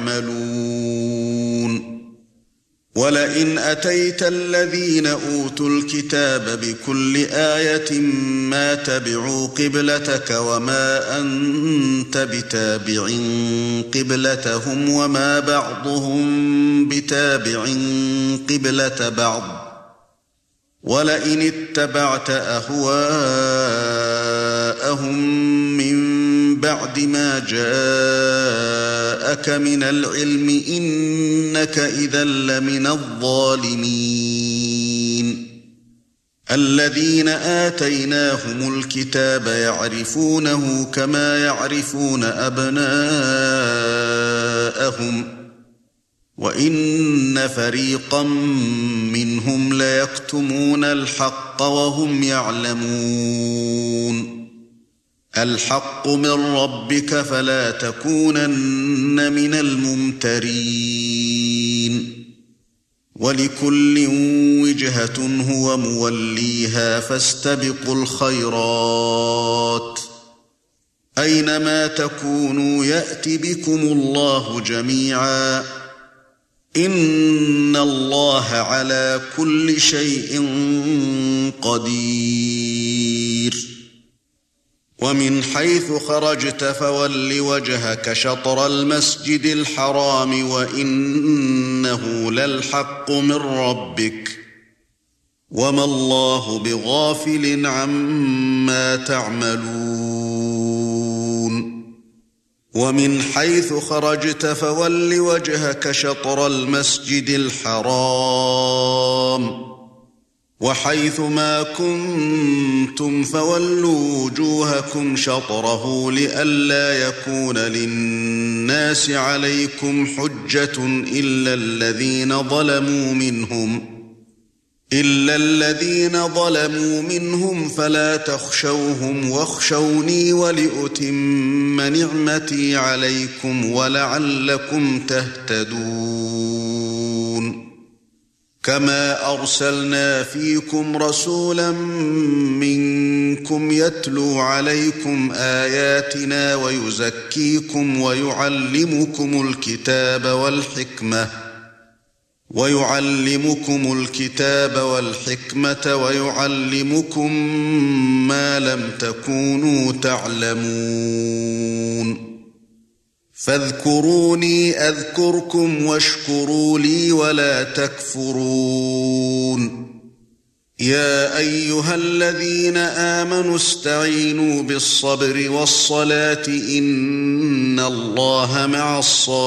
يعملون ولئن أتيت الذين أوتوا الكتاب بكل آية ما تبعوا قبلتك وما أنت بتابع قبلتهم وما بعضهم بتابع قبلة بعض ولئن اتبعت أهواءهم من بعد ما جاءك من العلم إنك إذا لمن الظالمين الذين آتيناهم الكتاب يعرفونه كما يعرفون أبناءهم وإن فريقا منهم ليكتمون الحق وهم يعلمون الحق من ربك فلا تكونن من الممترين ولكل وجهة هو موليها فاستبقوا الخيرات أينما تكونوا يأت بكم الله جميعا إن الله على كل شيء قدير ومن حيث خرجت فول وجهك شطر المسجد الحرام وإنه للحق من ربك وما الله بغافل عما تعملون ومن حيث خرجت فول وجهك شطر المسجد الحرام وحيث ما كنتم فولوا وجوهكم شطره لئلا يكون للناس عليكم حجة إلا الذين ظلموا منهم إلا الذين ظلموا منهم فلا تخشوهم واخشوني ولأتم نعمتي عليكم ولعلكم تهتدون كما أرسلنا فيكم رسولا منكم يتلو عليكم آياتنا ويزكيكم ويعلمكم الكتاب والحكمة ويعلمكم الكتاب والحكمة ويعلمكم ما لم تكونوا تعلمون فاذكروني أذكركم واشكروا لي ولا تكفرون يا أيها الذين آمنوا استعينوا بالصبر والصلاة إن الله مع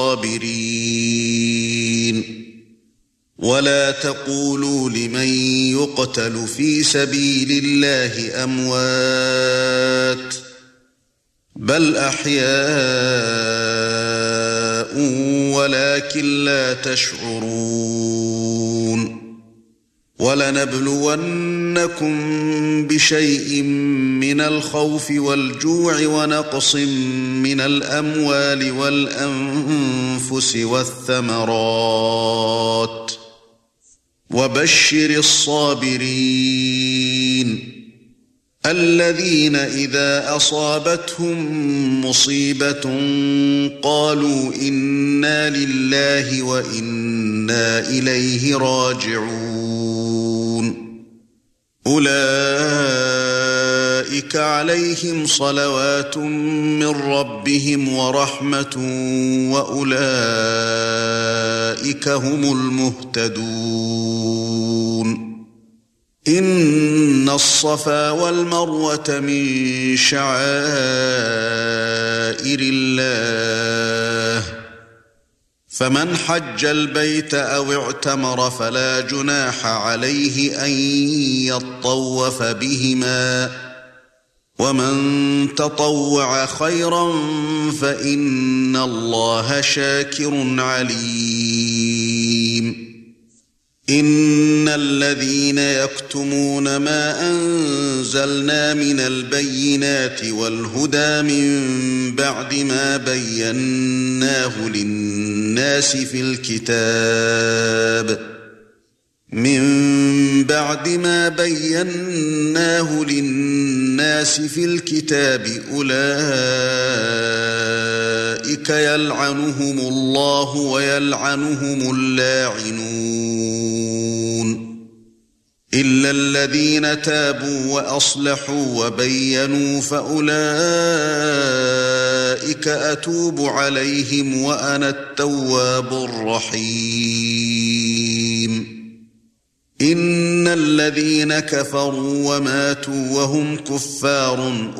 الصابرين ولا تقولوا لمن يقتل في سبيل الله أموات بل أحياء ولكن لا تشعرون ولنبلونكم بشيء من الخوف والجوع ونقص من الأموال والأنفس والثمرات وبشر الصابرين الذين إذا أصابتهم مصيبة قالوا إنا لله وإنا إليه راجعون أولئك عليهم صلوات من ربهم ورحمة وأولئك هم المهتدون إن الصفا والمروة من شعائر الله فمن حج البيت أو اعتمر فلا جناح عليه أن يطوف بهما ومن تطوع خيرا فإن الله شاكر عليم إن الذين يكتمون ما أنزلنا من البينات والهدى من بعد ما بيناه للناس في الكتاب من بعد ما بيناه للناس في الكتاب أولئك يلعنهم الله ويلعنهم اللاعنون إلا الذين تابوا وأصلحوا وبينوا فأولئك أتوب عليهم وأنا التواب الرحيم إن الذين كفروا وماتوا وهم كفار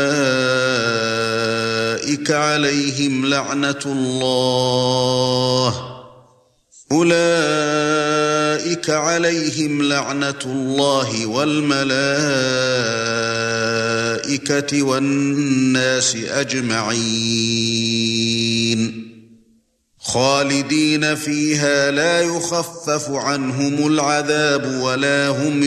أولئك عليهم لعنة الله أولئك عليهم لعنة الله والملائكة والناس أجمعين خالدين فيها لا يخفف عنهم العذاب ولا هم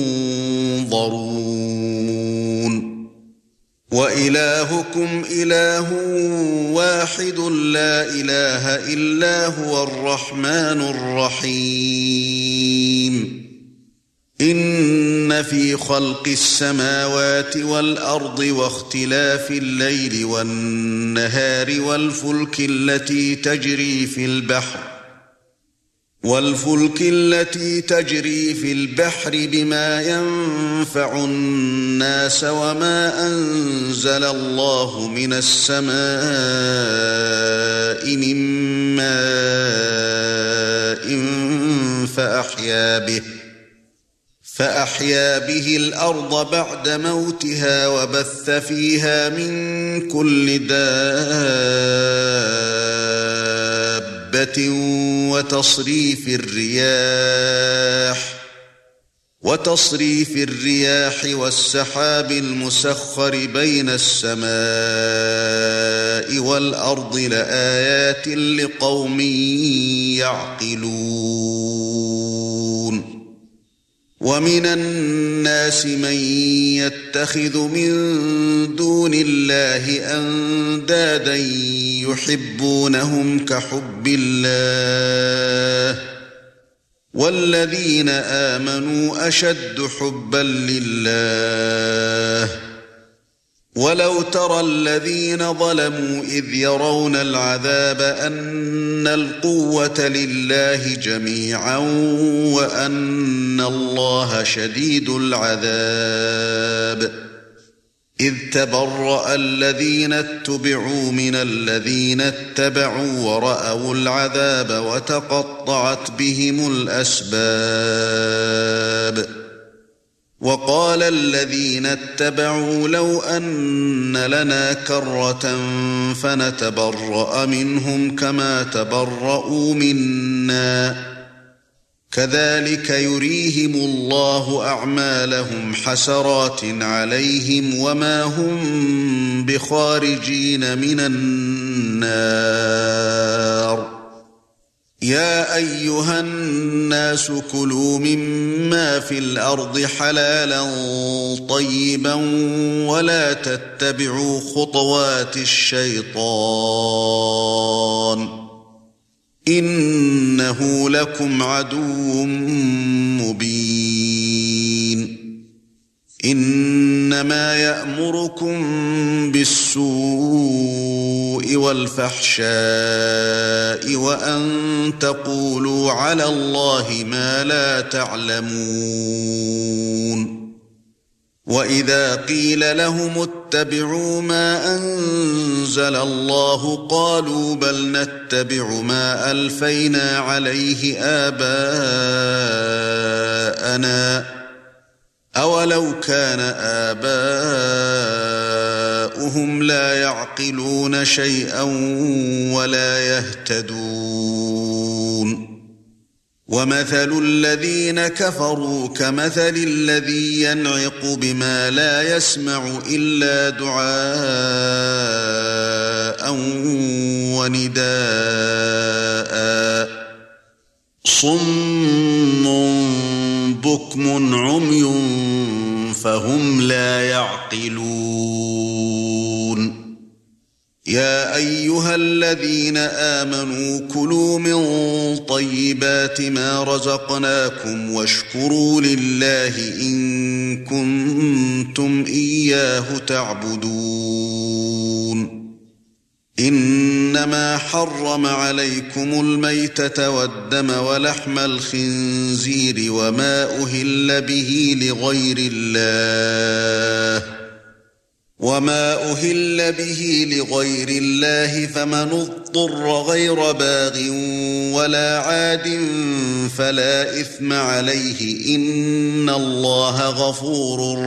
ينظرون وإلهكم إله واحد لا إله إلا هو الرحمن الرحيم إن إن في خلق السماوات والأرض واختلاف الليل والنهار والفلك التي تجري في البحر والفلك التي تجري في البحر بما ينفع الناس وما أنزل الله من السماء من ماء فأحيا به فأحيا به الأرض بعد موتها وبث فيها من كل دابة وتصريف الرياح وتصريف الرياح والسحاب المسخر بين السماء والأرض لآيات لقوم يعقلون ومن الناس من يتخذ من دون الله أندادا يحبونهم كحب الله والذين آمنوا أشد حبا لله ولو ترى الذين ظلموا إذ يرون العذاب أن القوة لله جميعا وأن الله شديد العذاب إذ تبرأ الذين اتبعوا من الذين اتبعوا ورأوا العذاب وتقطعت بهم الأسباب وقال الذين اتبعوا لو أن لنا كرة فنتبرأ منهم كما تبرؤوا منا كذلك يريهم الله أعمالهم حسرات عليهم وما هم بخارجين من النار يا أيها الناس كلوا مما في الأرض حلالا طيبا ولا تتبعوا خطوات الشيطان إنه لكم عدو مبين إنما يأمركم بالسوء والفحشاء وأن تقولوا على الله ما لا تعلمون وإذا قيل لهم اتبعوا ما أنزل الله قالوا بل نتبع ما ألفينا عليه آباءنا أولو كان آباؤهم لا يعقلون شيئا ولا يهتدون ومثل الذين كفروا كمثل الذي ينعق بما لا يسمع إلا دعاء ونداء صم بكم عمي فهم لا يعقلون يا أيها الذين آمنوا كلوا من طيبات ما رزقناكم واشكروا لله إن كنتم إياه تعبدون إنما حرم عليكم الميتة والدم ولحم الخنزير وما أهل به لغير الله وما أهل به لغير الله فمن اضطر غير باغ ولا عاد فلا إثم عليه إن الله غفور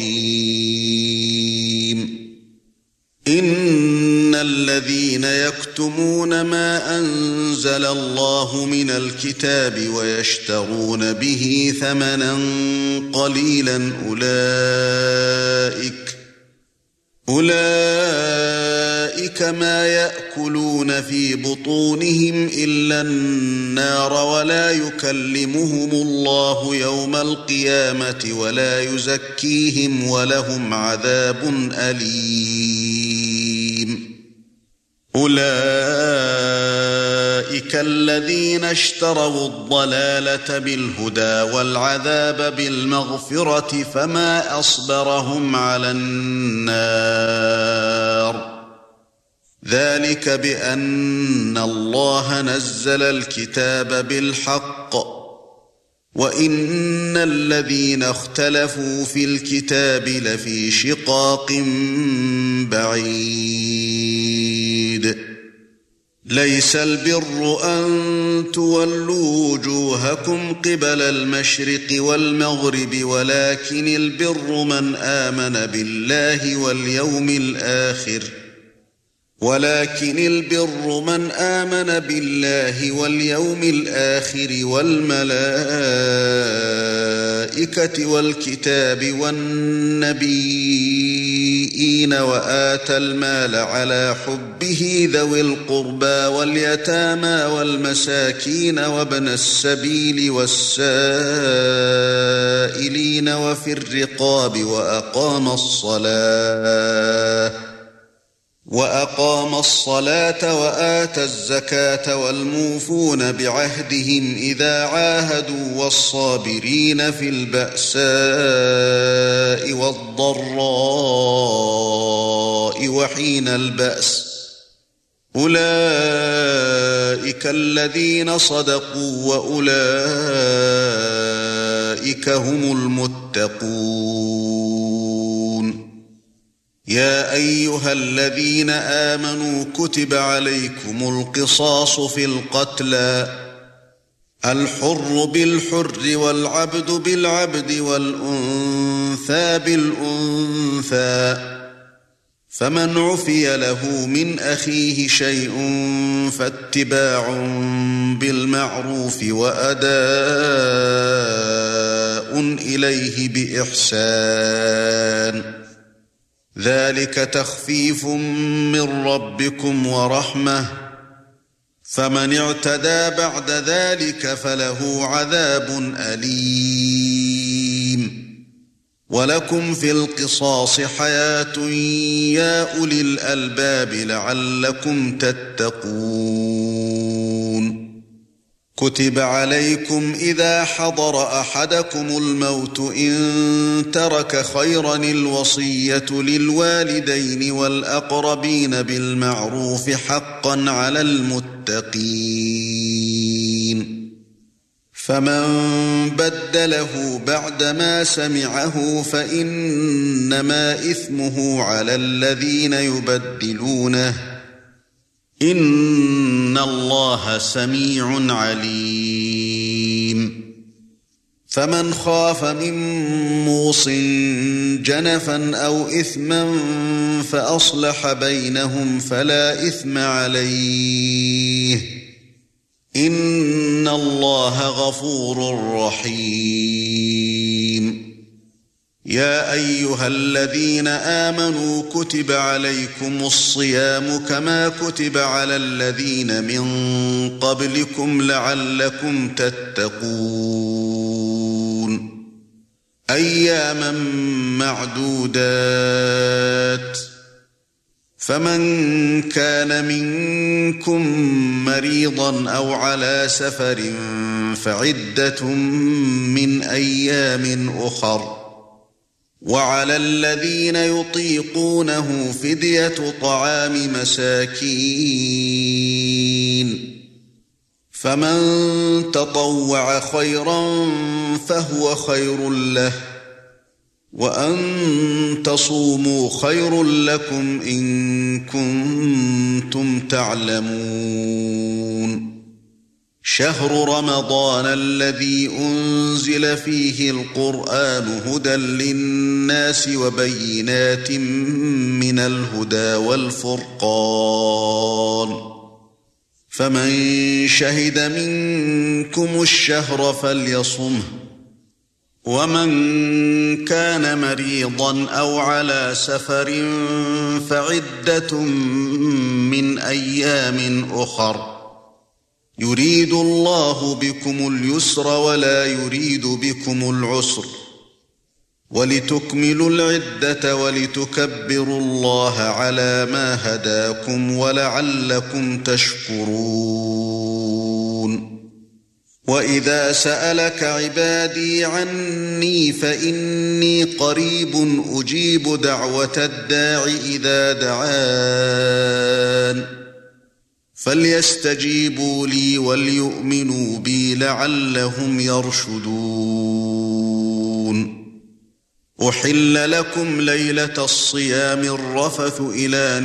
رحيم إن الذين يكتمون ما أنزل الله من الكتاب ويشترون به ثمنا قليلا أولئك أولئك ما يأكلون في بطونهم إلا النار ولا يكلمهم الله يوم القيامة ولا يزكيهم ولهم عذاب أليم أولئك أولئك الذين اشتروا الضلالة بالهدى والعذاب بالمغفرة فما أصبرهم على النار ذلك بأن الله نزل الكتاب بالحق وإن الذين اختلفوا في الكتاب لفي شقاق بعيد ليس البر أن تولوا وجوهكم قبل المشرق والمغرب ولكن البر من آمن بالله واليوم الآخر ولكن البر من آمن بالله واليوم الآخر والملائكة والكتاب والنبيين وآتى المال على حبه ذوي القربى واليتامى والمساكين وابن السبيل والسائلين وفي الرقاب وأقام الصلاة وأقام الصلاة وآتى الزكاة والموفون بعهدهم إذا عاهدوا والصابرين في البأساء والضراء وحين البأس أولئك الذين صدقوا وأولئك هم المتقون يا أيها الذين آمنوا كتب عليكم القصاص في القتلى الحر بالحر والعبد بالعبد والأنثى بالأنثى فمن عفي له من أخيه شيء فاتباع بالمعروف وأداء إليه بإحسان ذلك تخفيف من ربكم ورحمة فمن اعتدى بعد ذلك فله عذاب أليم ولكم في القصاص حياة يا أولي الألباب لعلكم تتقون كتب عليكم إذا حضر أحدكم الموت إن ترك خيرا الوصية للوالدين والأقربين بالمعروف حقا على المتقين فمن بدله بعدما سمعه فإنما إثمه على الذين يبدلونه إن الله سميع عليم فمن خاف من موص جنفا أو إثما فأصلح بينهم فلا إثم عليه إن الله غفور رحيم يا أيها الذين آمنوا كتب عليكم الصيام كما كتب على الذين من قبلكم لعلكم تتقون أياما معدودات فمن كان منكم مريضا أو على سفر فعدة من أيام أخر وعلى الذين يطيقونه فدية طعام مساكين فمن تطوع خيرا فهو خير له وأن تصوموا خير لكم إن كنتم تعلمون شهر رمضان الذي أنزل فيه القرآن هدى للناس وبينات من الهدى والفرقان فمن شهد منكم الشهر فليصمه ومن كان مريضا أو على سفر فعدة من أيام أخر يريد الله بكم اليسر ولا يريد بكم العسر ولتكملوا العدة ولتكبروا الله على ما هداكم ولعلكم تشكرون وَإِذَا سَأَلَكَ عِبَادِي عَنِّي فَإِنِّي قَرِيبٌ أُجِيبُ دَعْوَةَ الدَّاعِ إِذَا دَعَانِ فَلْيَسْتَجِيبُوا لِي وَلْيُؤْمِنُوا بِي لَعَلَّهُمْ يَرْشُدُونَ أُحِلَّ لَكُمْ لَيْلَةَ الصِّيَامِ الرَّفَثُ إِلَى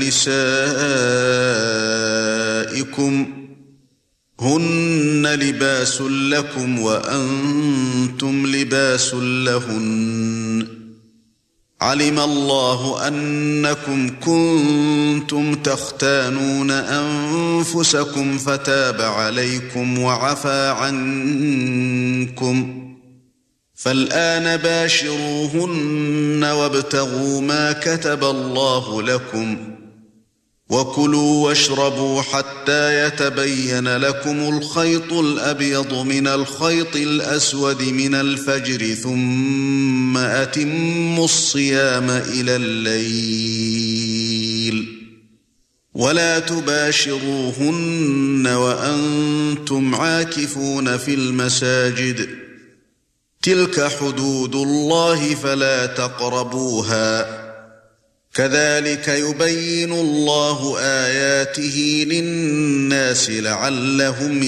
نِسَائِكُمْ هُنَّ لِبَاسٌ لَكُمْ وَأَنْتُمْ لِبَاسٌ لَهُنَّ عَلِمَ اللَّهُ أَنَّكُمْ كُنْتُمْ تَخْتَانُونَ أَنفُسَكُمْ فَتَابَ عَلَيْكُمْ وَعَفَا عَنْكُمْ فَالْآنَ بَاشِرُوهُنَّ وَابْتَغُوا مَا كَتَبَ اللَّهُ لَكُمْ وَكُلُوا وَاشْرَبُوا حَتَّى يَتَبَيَّنَ لَكُمُ الْخَيْطُ الْأَبْيَضُ مِنَ الْخَيْطِ الْأَسْوَدِ مِنَ الْفَجْرِ ثُمَّ أَتِمُّوا الصِّيَامَ إِلَى اللَّيْلِ وَلَا تُبَاشِرُوهُنَّ وَأَنْتُمْ عَاكِفُونَ فِي الْمَسَاجِدِ تِلْكَ حُدُودُ اللَّهِ فَلَا تَقْرَبُوهَا كَذَلِكَ يُبَيِّنُ اللَّهُ آيَاتِهِ لِلنَّاسِ لَعَلَّهُمْ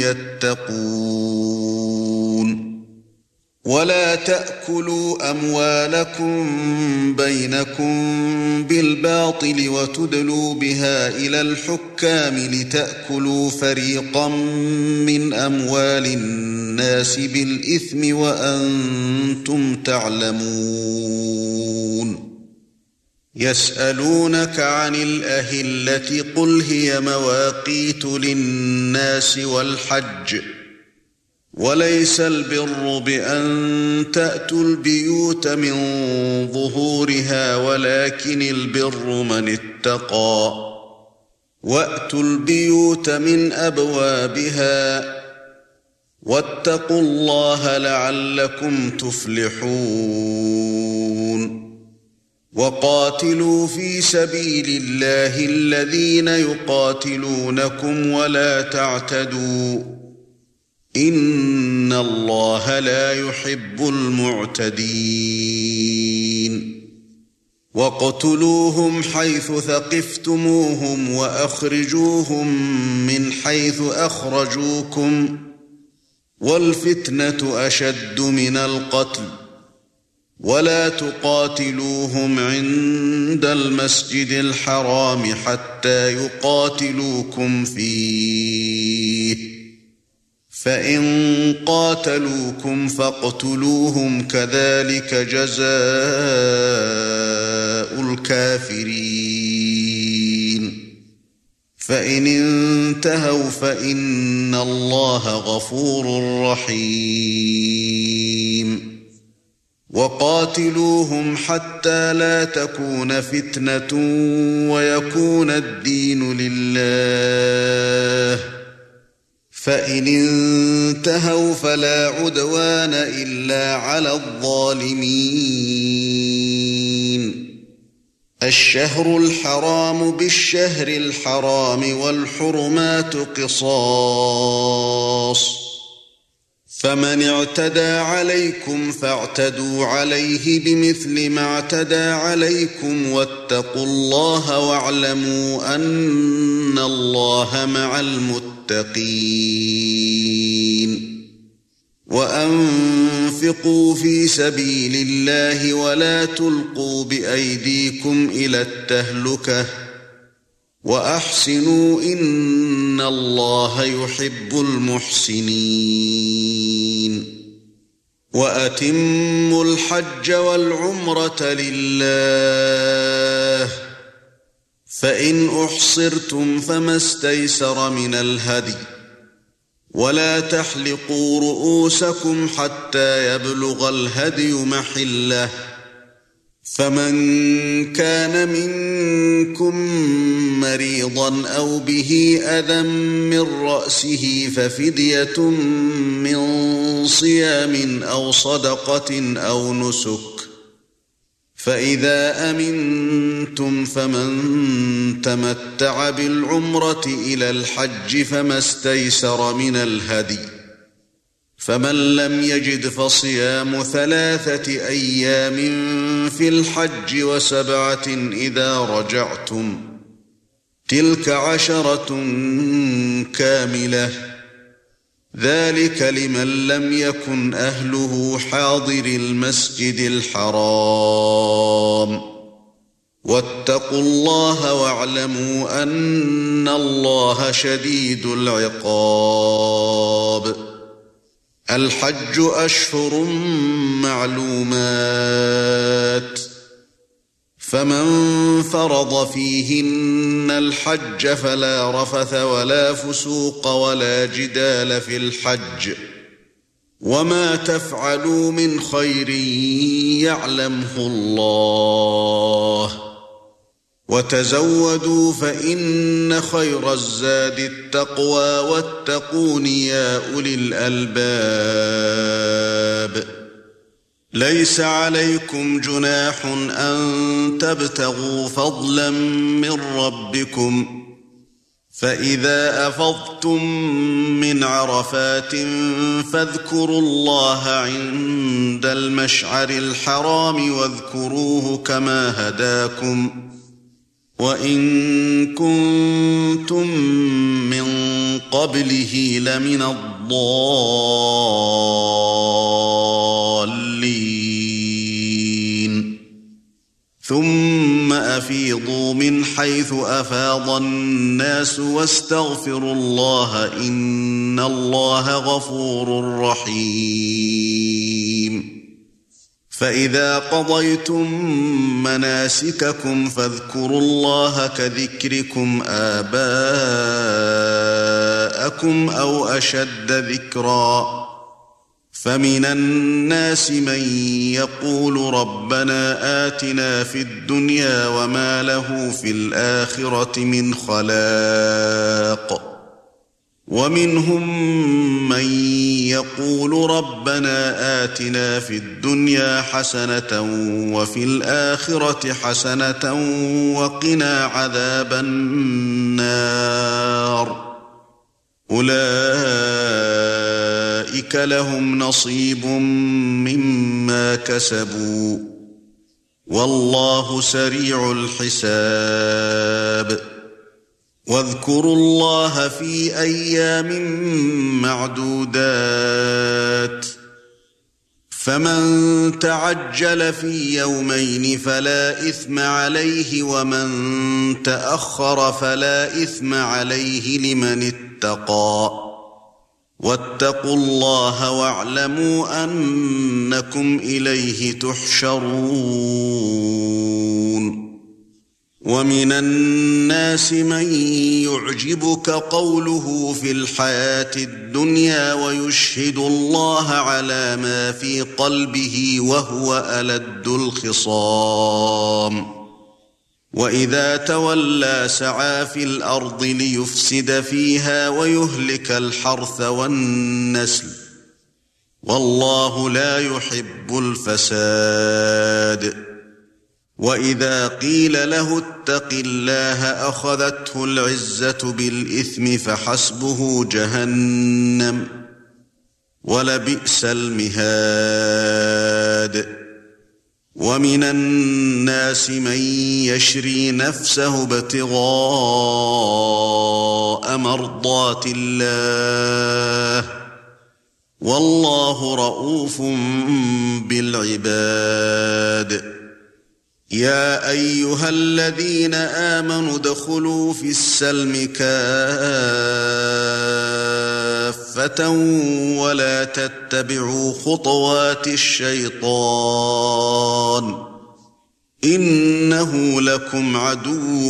يَتَّقُونَ وَلَا تَأْكُلُوا أَمْوَالَكُمْ بَيْنَكُمْ بِالْبَاطِلِ وَتُدْلُوا بِهَا إِلَى الْحُكَّامِ لِتَأْكُلُوا فَرِيقًا مِنْ أَمْوَالِ النَّاسِ بِالْإِثْمِ وَأَنْتُمْ تَعْلَمُونَ يَسْأَلُونَكَ عَنِ الْأَهِلَّةِ قُلْ هِيَ مَوَاقِيتُ لِلنَّاسِ وَالْحَجِّ وَلَيْسَ الْبِرُّ بِأَن تَأْتُوا الْبِيُوتَ مِنْ ظُهُورِهَا وَلَكِنِ الْبِرُّ مَنِ اتَّقَى وَأْتُوا الْبِيُوتَ مِنْ أَبْوَابِهَا وَاتَّقُوا اللَّهَ لَعَلَّكُمْ تُفْلِحُونَ وَقَاتِلُوا فِي سَبِيلِ اللَّهِ الَّذِينَ يُقَاتِلُونَكُمْ وَلَا تَعْتَدُوا إِنَّ اللَّهَ لَا يُحِبُّ الْمُعْتَدِينَ وَاقْتُلُوهُمْ حَيْثُ ثَقِفْتُمُوهُمْ وَأَخْرِجُوهُمْ مِنْ حَيْثُ أَخْرَجُوكُمْ وَالْفِتْنَةُ أَشَدُّ مِنَ الْقَتْلِ وَلَا تُقَاتِلُوهُمْ عِندَ الْمَسْجِدِ الْحَرَامِ حَتَّى يُقَاتِلُوكُمْ فِيهِ فَإِن قَاتَلُوكُمْ فَاقْتُلُوهُمْ كَذَلِكَ جَزَاءُ الْكَافِرِينَ فَإِنِ انتهوا فَإِنَّ اللَّهَ غَفُورٌ رَّحِيمٌ وَقَاتِلُوهُمْ حَتَّى لَا تَكُونَ فِتْنَةٌ وَيَكُونَ الدِّينُ لِلَّهِ فَإِنِ انتهوا فَلَا عُدْوَانَ إِلَّا عَلَى الظَّالِمِينَ الشهر الحرام بالشهر الحرام والحرمات قصاص فمن اعتدى عليكم فاعتدوا عليه بمثل ما اعتدى عليكم واتقوا الله واعلموا أن الله مع المتقين وأنفقوا في سبيل الله ولا تلقوا بأيديكم إلى التهلكة وأحسنوا إن الله يحب المحسنين وأتموا الحج والعمرة لله فإن أحصرتم فما استيسر من الهدي ولا تحلقوا رؤوسكم حتى يبلغ الهدي محله فمن كان منكم مريضا أو به أذى من رأسه ففدية من صيام أو صدقة أو نسك فإذا أمنتم فمن تمتع بالعمرة إلى الحج فما استيسر من الهدي فمن لم يجد فصيام ثلاثة أيام في الحج وسبعة إذا رجعتم تلك عشرة كاملة ذلك لمن لم يكن أهله حاضر المسجد الحرام واتقوا الله واعلموا أن الله شديد العقاب الحج أشهر معلومات فمن فرض فيهن الحج فلا رفث ولا فسوق ولا جدال في الحج وما تفعلوا من خير يعلمه الله وتزودوا فإن خير الزاد التقوى واتقون يا أولي الألباب ليس عليكم جناح أن تبتغوا فضلا من ربكم فإذا أفضتم من عرفات فاذكروا الله عند المشعر الحرام واذكروه كما هداكم وإن كنتم من قبله لمن الضالين ثم أفيضوا من حيث أفاض الناس واستغفروا الله إن الله غفور رحيم فإذا قضيتم مناسككم فاذكروا الله كذكركم آباءكم أو أشد ذكرا فمن الناس من يقول ربنا آتنا في الدنيا وما له في الآخرة من خلاق ومنهم من يقول ربنا آتنا في الدنيا حسنة وفي الآخرة حسنة وقنا عذاب النار أولئك لهم نصيب مما كسبوا والله سريع الحساب واذكروا الله في أيام معدودات فمن تعجل في يومين فلا إثم عليه ومن تأخر فلا إثم عليه لمن اتقى واتقوا الله واعلموا أنكم إليه تحشرون ومن الناس من يعجبك قوله في الحياة الدنيا ويشهد الله على ما في قلبه وهو ألد الخصام وإذا تولى سعى في الأرض ليفسد فيها ويهلك الحرث والنسل والله لا يحب الفساد وإذا قيل له اتق الله أخذته العزة بالإثم فحسبه جهنم ولبئس المهاد ومن الناس من يشري نفسه ابتغاء مرضات الله والله رؤوف بالعباد يا أيها الذين آمنوا ادخلوا في السلم كافة ولا تتبعوا خطوات الشيطان إنه لكم عدو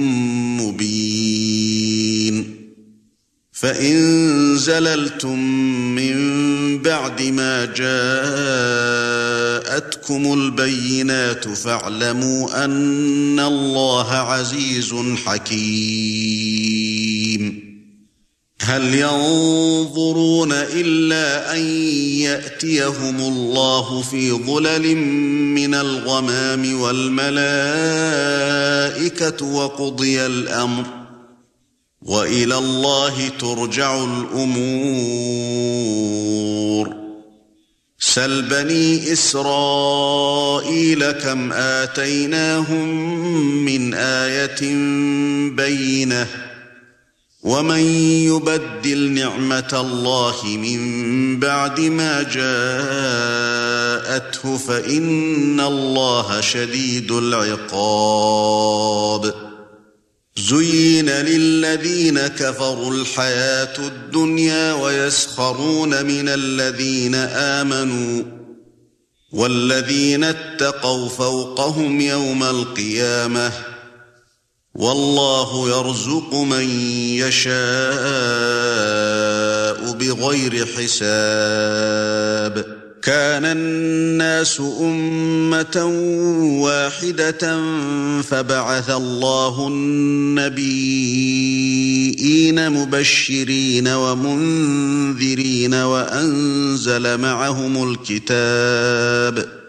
مبين فإن زللتم من بعد ما جاءتكم البينات فاعلموا أن الله عزيز حكيم هل ينظرون إلا أن يأتيهم الله في ظلل من الغمام والملائكة وقضي الأمر وإلى الله ترجع الأمور سل بني إسرائيل كم آتيناهم من آية بينة ومن يبدل نعمة الله من بعد ما جاءته فإن الله شديد العقاب زين للذين كفروا الحياة الدنيا ويسخرون من الذين آمنوا والذين اتقوا فوقهم يوم القيامة والله يرزق من يشاء بغير حساب كان الناس أمة واحدة فبعث الله النبيين مبشرين ومنذرين وأنزل معهم الكتاب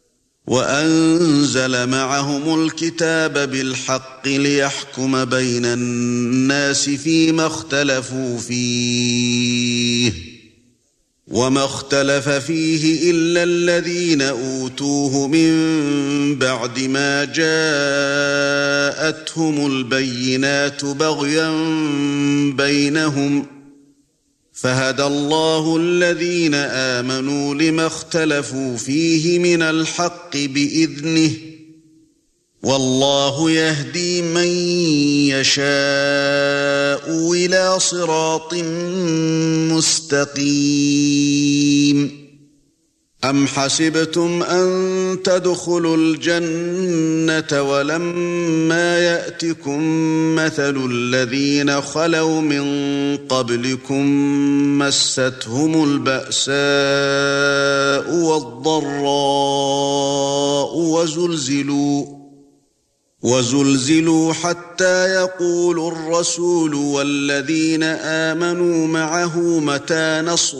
وأنزل معهم الكتاب بالحق ليحكم بين الناس فيما اختلفوا فيه وما اختلف فيه إلا الذين أوتوه من بعد ما جاءتهم البينات بغيا بينهم فهدى الله الذين آمنوا لما اختلفوا فيه من الحق بإذنه والله يهدي من يشاء إلى صراط مستقيم أم حسبتم أن تدخلوا الجنة ولما يأتكم مثل الذين خلوا من قبلكم مستهم البأساء والضراء وزلزلوا وزلزلوا حتى يقول الرسول والذين آمنوا معه متى نصر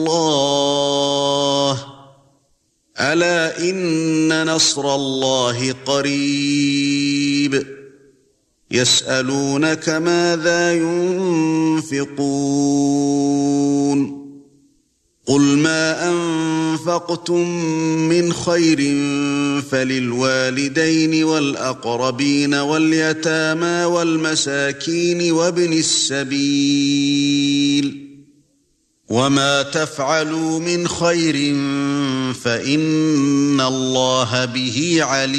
الله ألا إن نصر الله قريب يسألونك ماذا ينفقون قل ما أنفقتم من خير فللوالدين والأقربين واليتامى والمساكين وابن السبيل وما تفعلوا من خير فإن الله به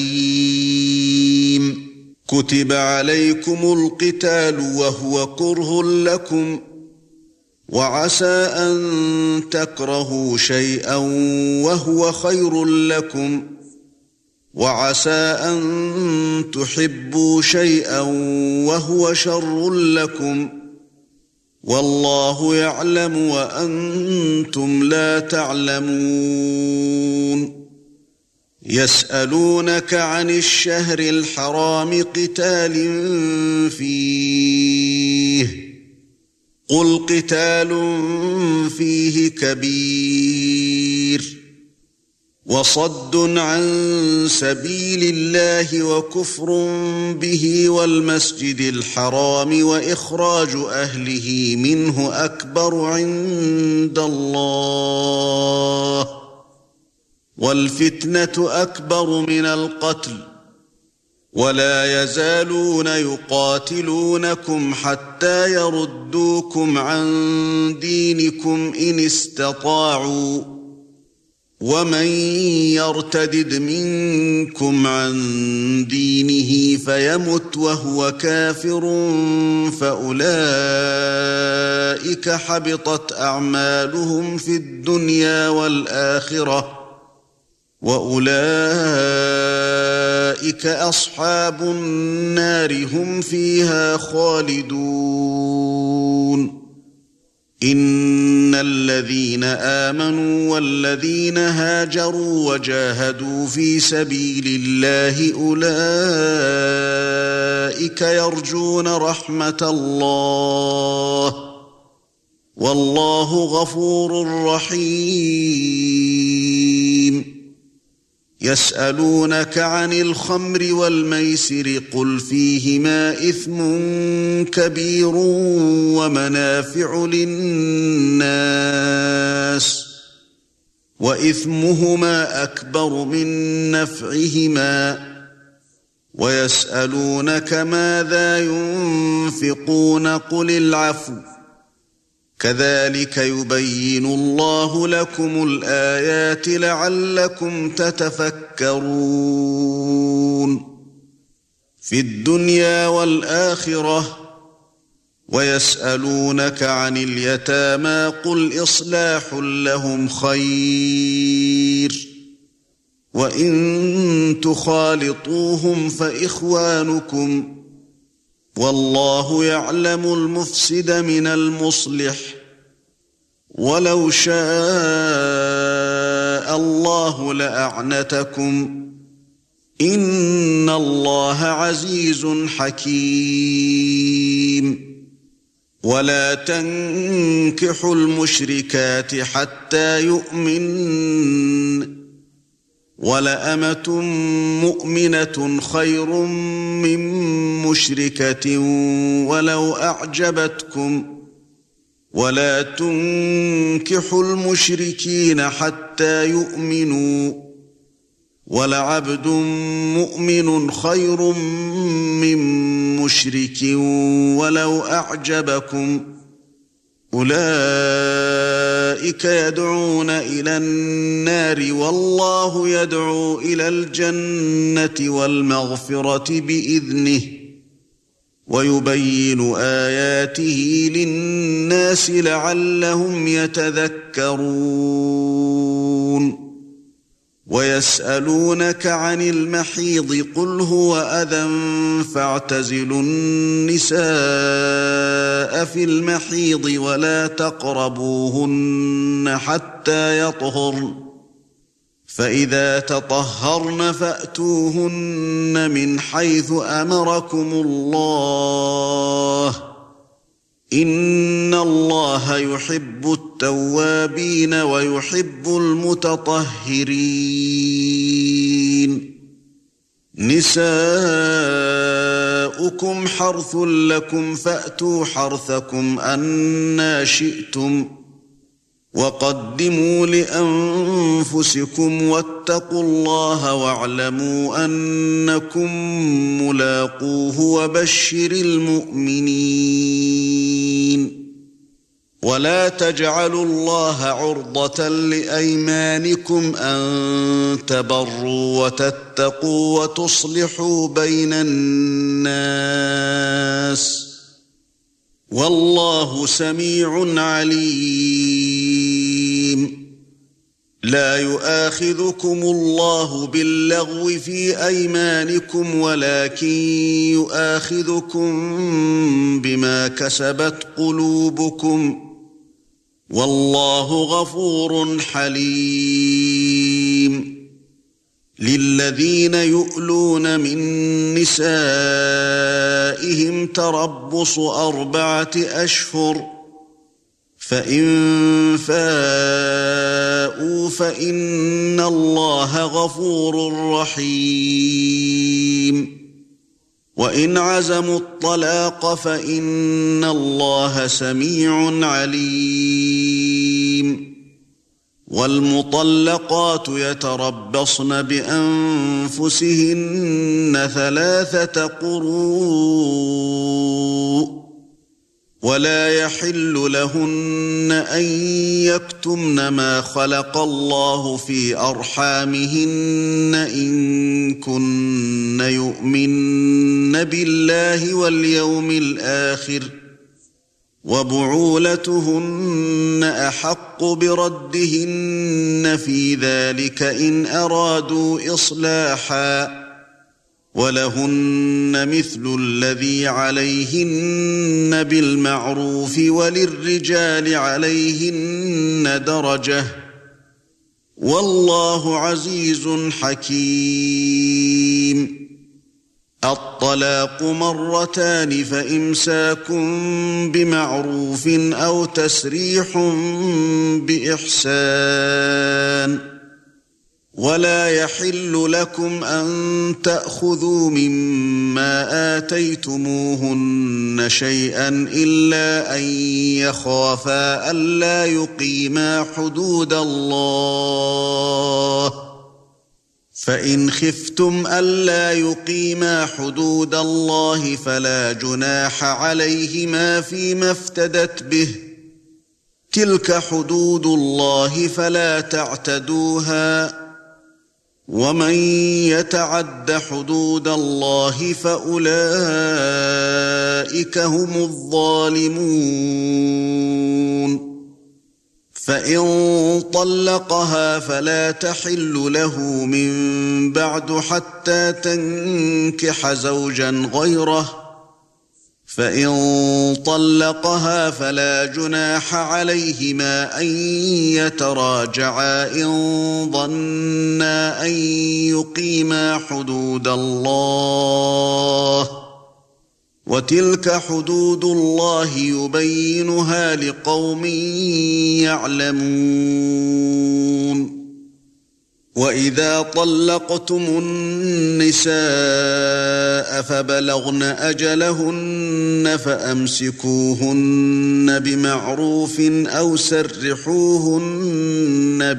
عليم كتب عليكم القتال وهو كره لكم وعسى أن تكرهوا شيئا وهو خير لكم وعسى أن تحبوا شيئا وهو شر لكم والله يعلم وأنتم لا تعلمون يسألونك عن الشهر الحرام قتال فيه قل قتال فيه كبير وصد عن سبيل الله وكفر به والمسجد الحرام وإخراج أهله منه أكبر عند الله والفتنة أكبر من القتل ولا يزالون يقاتلونكم حتى يردوكم عن دينكم إن استطاعوا ومن يرتدد منكم عن دينه فيمت وهو كافر فأولئك حبطت أعمالهم في الدنيا والآخرة وأولئك أصحاب النار هم فيها خالدون إن الذين آمنوا والذين هاجروا وجاهدوا في سبيل الله أولئك يرجون رحمة الله والله غفور رحيم يسألونك عن الخمر والميسر قل فيهما إثم كبير ومنافع للناس وإثمهما أكبر من نفعهما ويسألونك ماذا ينفقون قل العفو كذلك يبين الله لكم الآيات لعلكم تتفكرون في الدنيا والآخرة ويسألونك عن اليتامى قل إصلاح لهم خير وإن تخالطوهم فإخوانكم والله يعلم المفسد من المصلح ولو شاء الله لأعنتكم إن الله عزيز حكيم ولا تنكحوا المشركات حتى يؤمن ولأمة مؤمنة خير من مشركة ولو أعجبتكم ولا تنكحوا المشركين حتى يؤمنوا ولعبد مؤمن خير من مشرك ولو أعجبكم أولئك يدعون إلى النار والله يدعو إلى الجنة والمغفرة بإذنه ويبين آياته للناس لعلهم يتذكرون ويسألونك عن المحيض قل هو أذى فاعتزلوا النساء في المحيض ولا تقربوهن حتى يطهرن فإذا تطهرن فأتوهن من حيث أمركم الله إن الله يحب التوابين ويحب المتطهرين نساؤكم حرث لكم فأتوا حرثكم أنى شئتم وقدموا لأنفسكم واتقوا الله واعلموا أنكم ملاقوه وبشر المؤمنين ولا تجعلوا الله عرضة لأيمانكم أن تبروا وتتقوا وتصلحوا بين الناس والله سميع عليم لا يؤاخذكم الله باللغو في أيمانكم ولكن يؤاخذكم بما كسبت قلوبكم والله غفور حليم للذين يؤلون من نسائهم تربص أربعة أشهر فإن فاءوا فإن الله غفور رحيم وإن عزموا الطلاق فإن الله سميع عليم والمطلقات يتربصن بأنفسهن ثلاثة قروء ولا يحل لهن أن يكتمن ما خلق الله في أرحامهن إن كن يؤمن بالله واليوم الآخر وبعولتهن أحق بردهن في ذلك إن أرادوا إصلاحا ولهن مثل الذي عليهن بالمعروف وللرجال عليهن درجة والله عزيز حكيم الطلاق مرتان فإمساك بمعروف أو تسريح بإحسان ولا يحل لكم أن تأخذوا مما آتيتموهن شيئا إلا أن يخافا ألا يقيما حدود الله فإن خفتم ألا يقيما حدود الله فلا جناح عليهما فيما افتدت به تلك حدود الله فلا تعتدوها ومن يتعد حدود الله فأولئك هم الظالمون فإن طلقها فلا تحل له من بعد حتى تنكح زوجا غيره فإن طلقها فلا جناح عليهما أن يتراجعا إن ظنا أن يقيما حدود الله وتلك حدود الله يبينها لقوم يعلمون وإذا طلقتم النساء فبلغن أجلهن فأمسكوهن بمعروف أو سرحوهن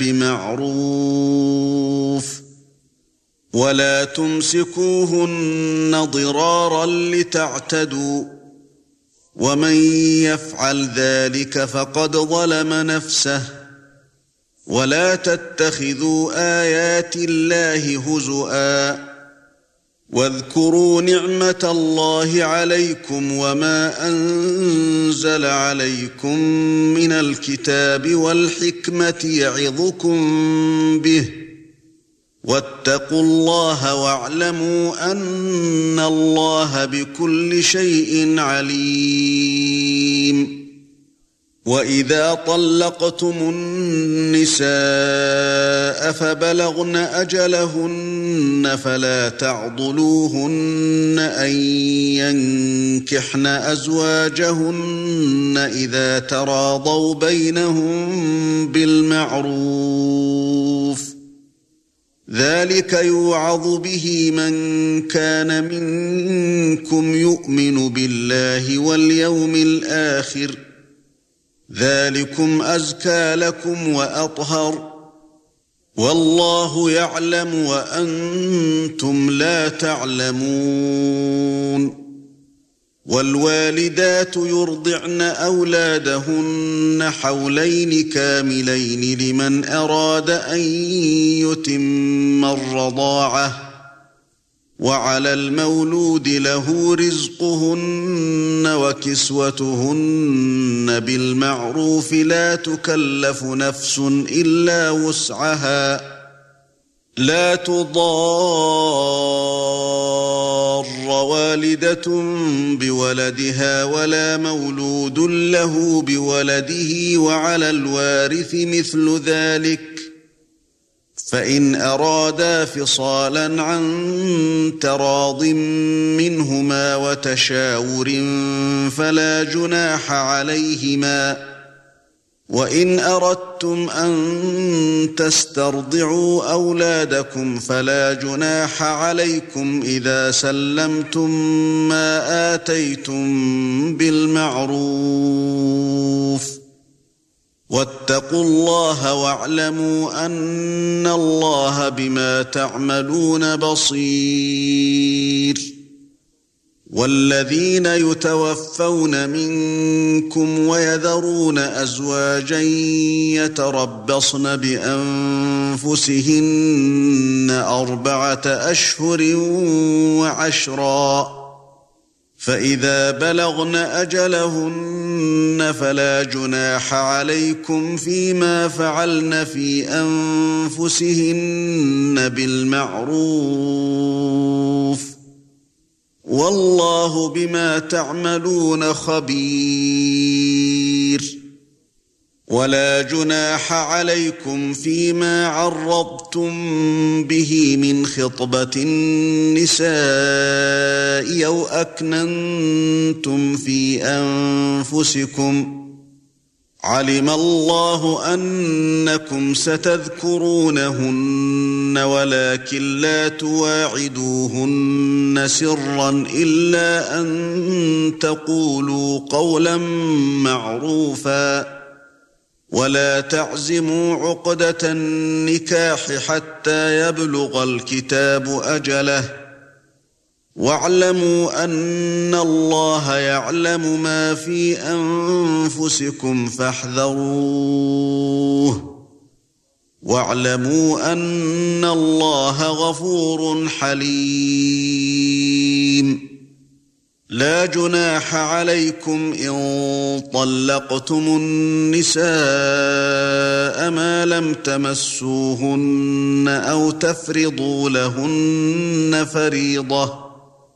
بمعروف ولا تمسكوهن ضرارا لتعتدوا ومن يفعل ذلك فقد ظلم نفسه ولا تتخذوا آيات الله هزؤا واذكروا نعمة الله عليكم وما أنزل عليكم من الكتاب والحكمة يعظكم به واتقوا الله واعلموا أن الله بكل شيء عليم وإذا طلقتم النساء فبلغن أجلهن فلا تعضلوهن أن ينكحن أزواجهن إذا تراضوا بينهم بالمعروف ذلك يوعظ به من كان منكم يؤمن بالله واليوم الآخر ذلكم أزكى لكم وأطهر والله يعلم وأنتم لا تعلمون والوالدات يرضعن أولادهن حولين كاملين لمن أراد أن يتم الرضاعة وعلى المولود له رزقهن وكسوتهن بالمعروف لا تكلف نفس إلا وسعها لا تضار والدة بولدها ولا مولود له بولده وعلى الوارث مثل ذلك فإن أرادا فصالا عن تراض منهما وتشاور فلا جناح عليهما وإن أردتم أن تسترضعوا أولادكم فلا جناح عليكم إذا سلمتم ما آتيتم بالمعروف واتقوا الله واعلموا أن الله بما تعملون بصير والذين يتوفون منكم ويذرون أزواجا يتربصن بأنفسهن أربعة أشهر وعشرا فإذا بلغن أجلهن فلا جناح عليكم فيما فعلن في أنفسهن بالمعروف والله بما تعملون خبير ولا جناح عليكم فيما عرضتم به من خطبة النساء أو أكننتم في أنفسكم علم الله أنكم ستذكرونهن ولكن لا تواعدوهن سرا إلا أن تقولوا قولا معروفا ولا تعزموا عقدة النكاح حتى يبلغ الكتاب أجله واعلموا أن الله يعلم ما في أنفسكم فاحذروه واعلموا أن الله غفور حليم لا جناح عليكم إن طلقتم النساء ما لم تمسوهن أو تفرضوا لهن فريضة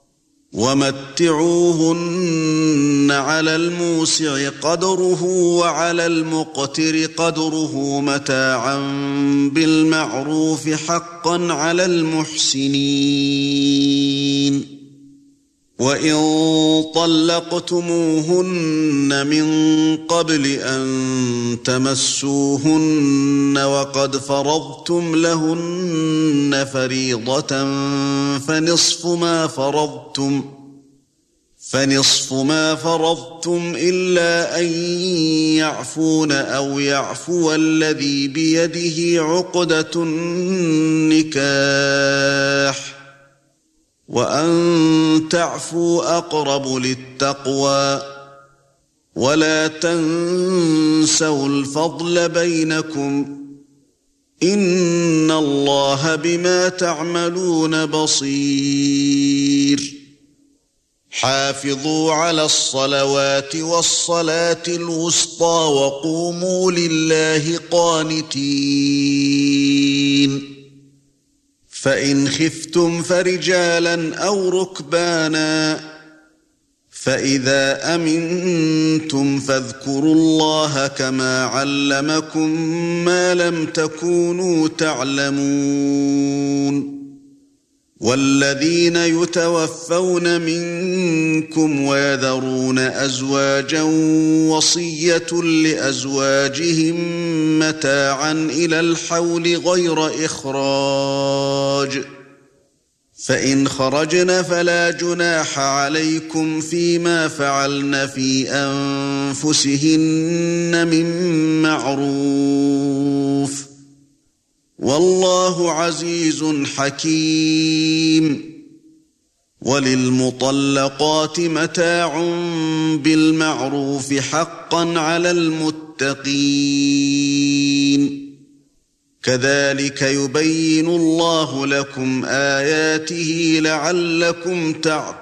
ومتعوهن على الموسع قدره وعلى المقتر قدره متاعا بالمعروف حقا على المحسنين وإن طلقتموهن من قبل أن تمسوهن وقد فرضتم لهن فريضة فنصف ما فرضتم فنصف ما فرضتم إلا أن يعفون أو يعفو الذي بيده عقدة النكاح وأن تعفوا أقرب للتقوى ولا تنسوا الفضل بينكم إن الله بما تعملون بصير حافظوا على الصلوات والصلاة الوسطى وقوموا لله قانتين فإن خفتم فرجالا أو ركبانا فإذا أمنتم فاذكروا الله كما علمكم ما لم تكونوا تعلمون والذين يتوفون منكم ويذرون أزواجا وصية لأزواجهم متاعا إلى الحول غير إخراج فإن خرجن فلا جناح عليكم فيما فعلن في أنفسهن من معروف والله عزيز حكيم وللمطلقات متاع بالمعروف حقا على المتقين كذلك يبين الله لكم آياته لعلكم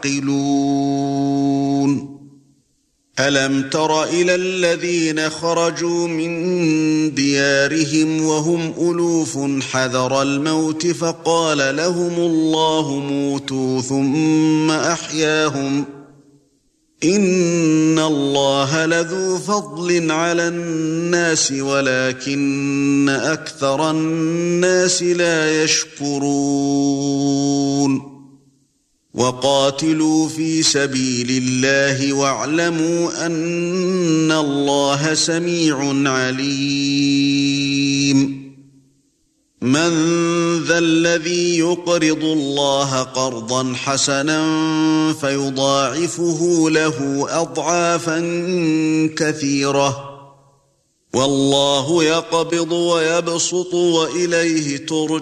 تعقلون ألم تر إلى الذين خرجوا من ديارهم وهم ألوف حذر الموت فقال لهم الله موتوا ثم أحياهم إن الله لذو فضل على الناس ولكن أكثر الناس لا يشكرون وقاتلوا في سبيل الله واعلموا أن الله سميع عليم من ذا الذي يقرض الله قرضا حسنا فيضاعفه له أضعافا كثيرة والله يقبض ويبسط وإليه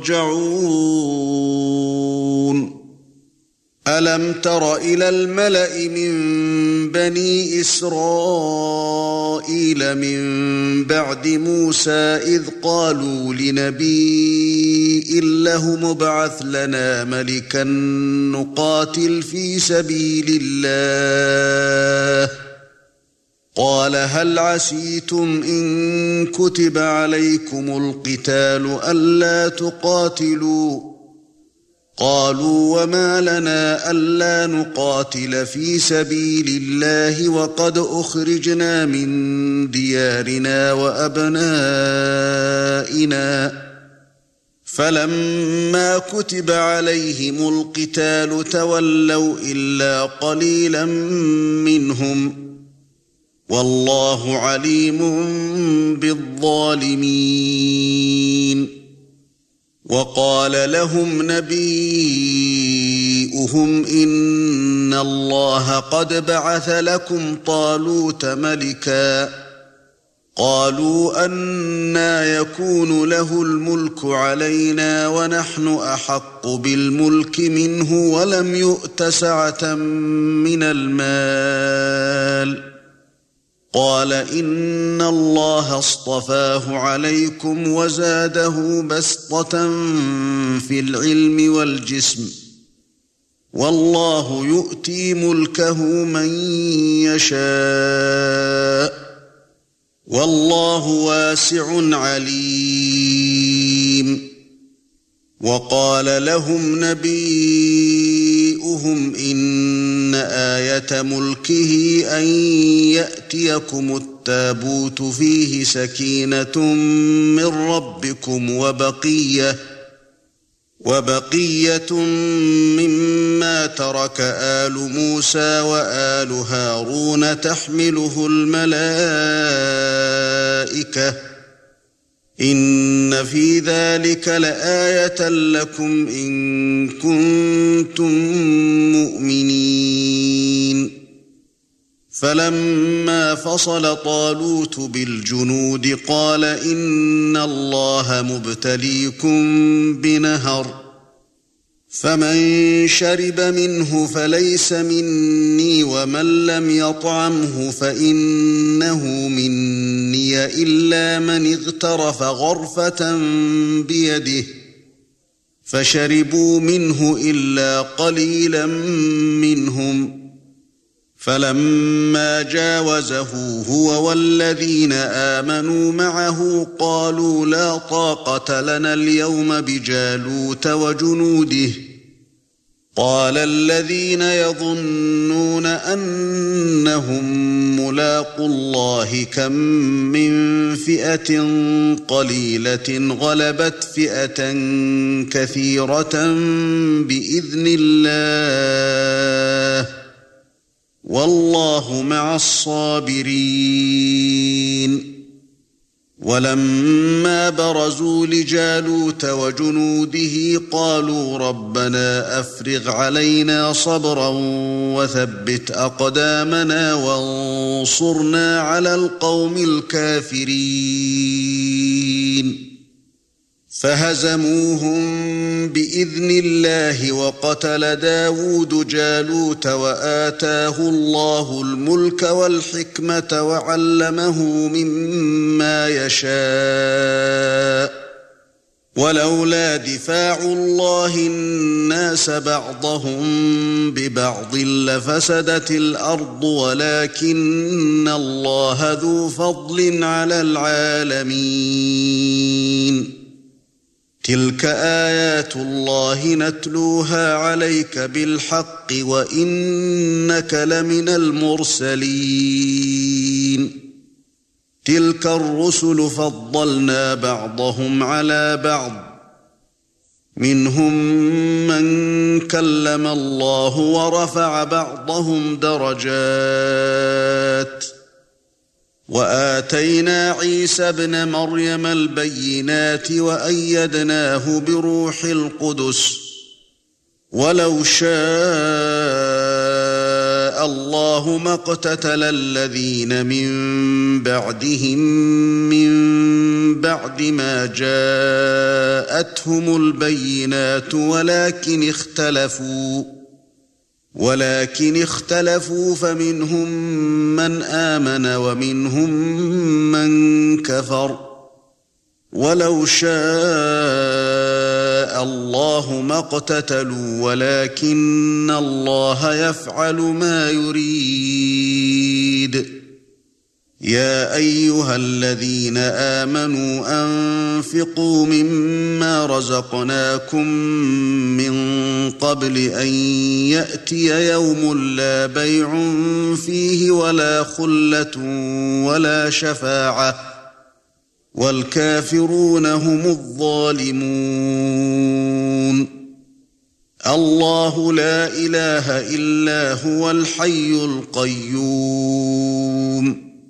ترجعون ألم تر إلى الملأ من بني إسرائيل من بعد موسى إذ قالوا لنبي له مبعث لنا ملكا نقاتل في سبيل الله قال هل عسيتم إن كتب عليكم القتال ألا تقاتلوا قالوا وما لنا ألا نقاتل في سبيل الله وقد أخرجنا من ديارنا وأبنائنا فلما كتب عليهم القتال تولوا إلا قليلا منهم والله عليم بالظالمين. وقال لهم نبيؤهم إن الله قد بعث لكم طالوت ملكا. قالوا أنى يكون له الملك علينا ونحن أحق بالملك منه ولم يؤت سعة من المال. قال إن الله اصطفاه عليكم وزاده بسطة في العلم والجسم، والله يؤتي ملكه من يشاء، والله واسع عليم. وقال لهم نبيؤهم إن آية ملكه أن يأتيكم التابوت فيه سكينة من ربكم وبقية وبقية مما ترك آل موسى وآل هارون تحمله الملائكة، إن في ذلك لآية لكم إن كنتم مؤمنين. فلما فصل طالوت بالجنود قال إن الله مبتليكم بنهر، فمن شرب منه فليس مني ومن لم يطعمه فإنه مني إلا من اغترف غرفة بيده، فشربوا منه إلا قليلا منهم. فلما جاوزه هو والذين آمنوا معه قالوا لا طاقة لنا اليوم بجالوت وجنوده. قال الذين يظنون أنهم ملاقو الله كم من فئة قليلة غلبت فئة كثيرة بإذن الله، والله مع الصابرين. ولما برزوا لجالوت وجنوده قالوا ربنا أفرغ علينا صبرا وثبت أقدامنا وانصرنا على القوم الكافرين. فهزموهم بإذن الله وقتل داود جالوت وآتاه الله الملك والحكمة وعلمه مما يشاء. ولولا دفاع الله الناس بعضهم ببعض لفسدت الأرض ولكن الله ذو فضل على العالمين. تلك آيات الله نتلوها عليك بالحق وإنك لمن المرسلين. تلك الرسل فضلنا بعضهم على بعض، منهم من كلم الله ورفع بعضهم درجات، وآتينا عيسى ابن مريم البينات وأيدناه بروح القدس. ولو شاء الله ما اقتتل الذين من بعدهم من بعد ما جاءتهم البينات ولكن اختلفوا ولكن اختلفوا فمنهم من آمن ومنهم من كفر. ولو شاء الله ما اقتتلوا ولكن الله يفعل ما يريد. يا أيها الذين آمنوا أنفقوا مما رزقناكم من قبل أن يأتي يوم لا بيع فيه ولا خلة ولا شفاعة، والكافرون هم الظالمون. الله لا إله إلا هو الحي القيوم،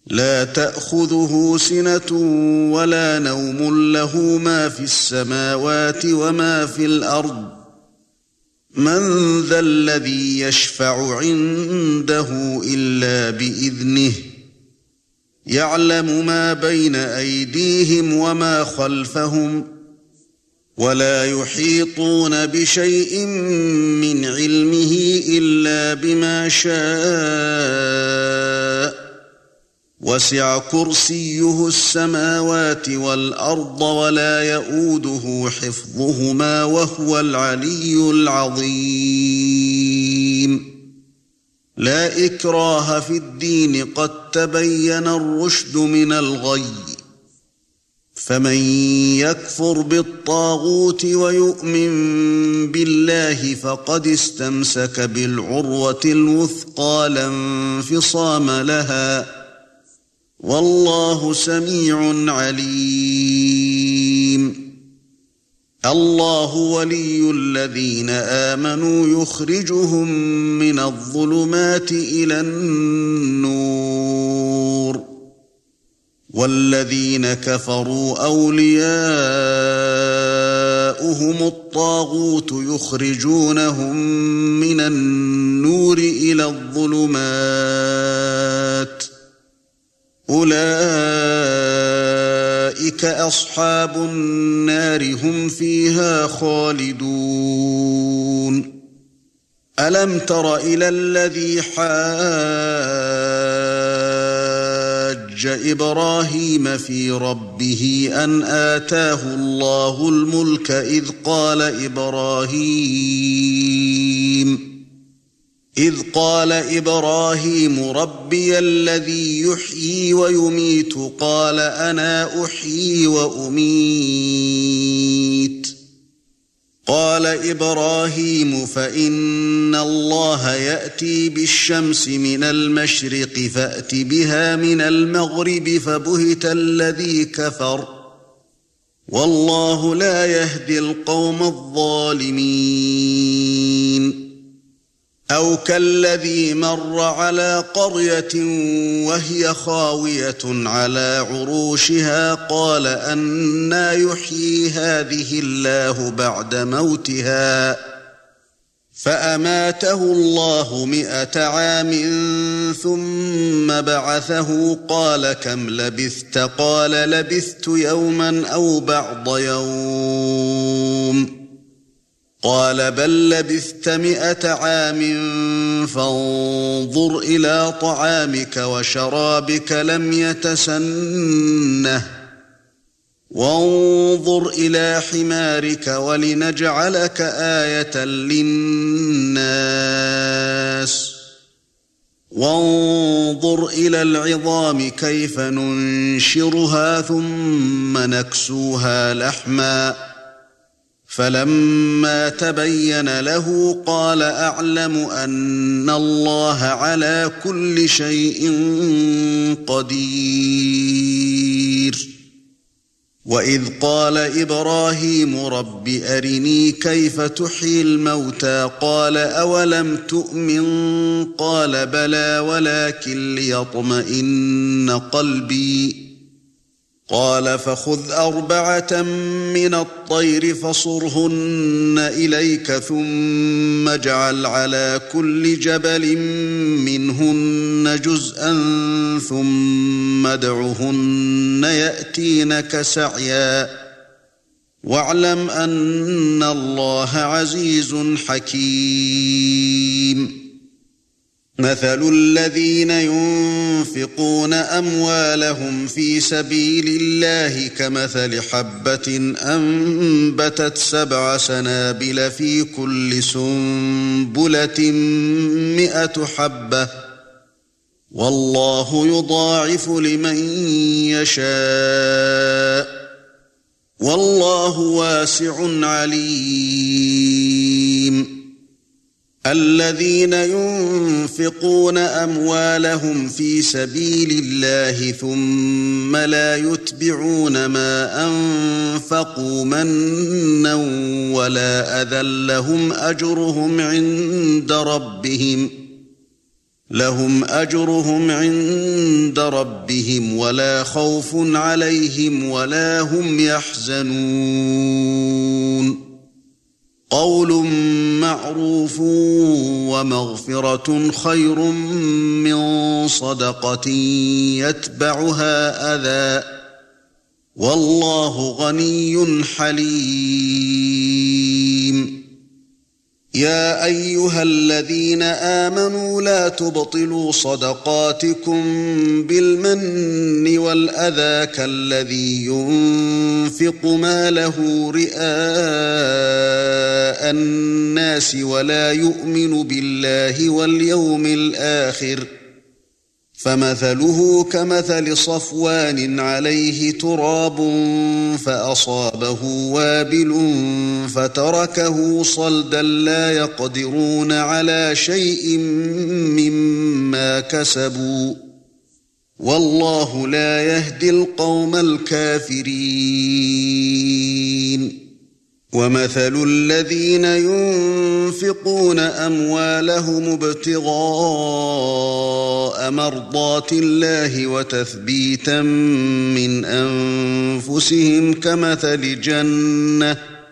لا تأخذه سنة ولا نوم له ما في السماوات وما في الأرض من ذا الذي يشفع عنده إلا بإذنه يعلم ما بين أيديهم وما خلفهم ولا يحيطون بشيء من علمه إلا بما شاء وسع كرسيه السماوات والأرض ولا يؤوده حفظهما وهو العلي العظيم لا إكراه في الدين قد تبين الرشد من الغي فمن يكفر بالطاغوت ويؤمن بالله فقد استمسك بالعروة الوثقى لا انفصام لها والله سميع عليم الله ولي الذين آمنوا يخرجهم من الظلمات إلى النور والذين كفروا أولياؤهم الطاغوت يخرجونهم من النور إلى الظلمات أولئك أصحاب النار هم فيها خالدون ألم تر إلى الذي حاج إبراهيم في ربه أن آتاه الله الملك إذ قال إبراهيم إذ قال إبراهيم ربي الذي يحيي ويميت قال أنا أحيي وأميت قال إبراهيم فإن الله يأتي بالشمس من المشرق فأت بها من المغرب فبهت الذي كفر والله لا يهدي القوم الظالمين أو كالذي مر على قرية وهي خاوية على عروشها قال أنى يحيي هذه الله بعد موتها فأماته الله مئة عام ثم بعثه قال كم لبثت قال لبثت يوما أو بعض يوم قال بل لبثت مئة عام فانظر إلى طعامك وشرابك لم يتسنه وانظر إلى حمارك ولنجعلك آية للناس وانظر إلى العظام كيف ننشرها ثم نكسوها لحما فلما تبين له قال أعلم أن الله على كل شيء قدير وإذ قال إبراهيم رب أرني كيف تحيي الموتى قال أولم تؤمن قال بلى ولكن ليطمئن قلبي قال فخذ أربعة من الطير فصرهن إليك ثم اجعل على كل جبل منهن جزءا ثم ادعهن يأتينك سعيا واعلم أن الله عزيز حكيم مثل الذين ينفقون أموالهم في سبيل الله كمثل حبة أنبتت سبع سنابل في كل سنبلة مئة حبة والله يضاعف لمن يشاء والله واسع عليم الذين ينفقون أموالهم في سبيل الله ثم لا يتبعون ما أنفقوا منا ولا أذى لهم أجرهم عند ربهم لهم أجرهم عند ربهم ولا خوف عليهم ولا هم يحزنون قول معروف ومغفرة خير من صدقة يتبعها أذى والله غني حليم يا أيها الذين آمنوا لا تبطلوا صدقاتكم بالمن والأذى كالذي ينفق ماله رئاء الناس ولا يؤمن بالله واليوم الآخر فمثله كمثل صفوان عليه تراب فأصابه وابل فتركه صلدا لا يقدرون على شيء مما كسبوا والله لا يهدي القوم الكافرين ومثل الذين ينفقون أموالهم ابتغاء مرضات الله وتثبيتا من أنفسهم كمثل جنة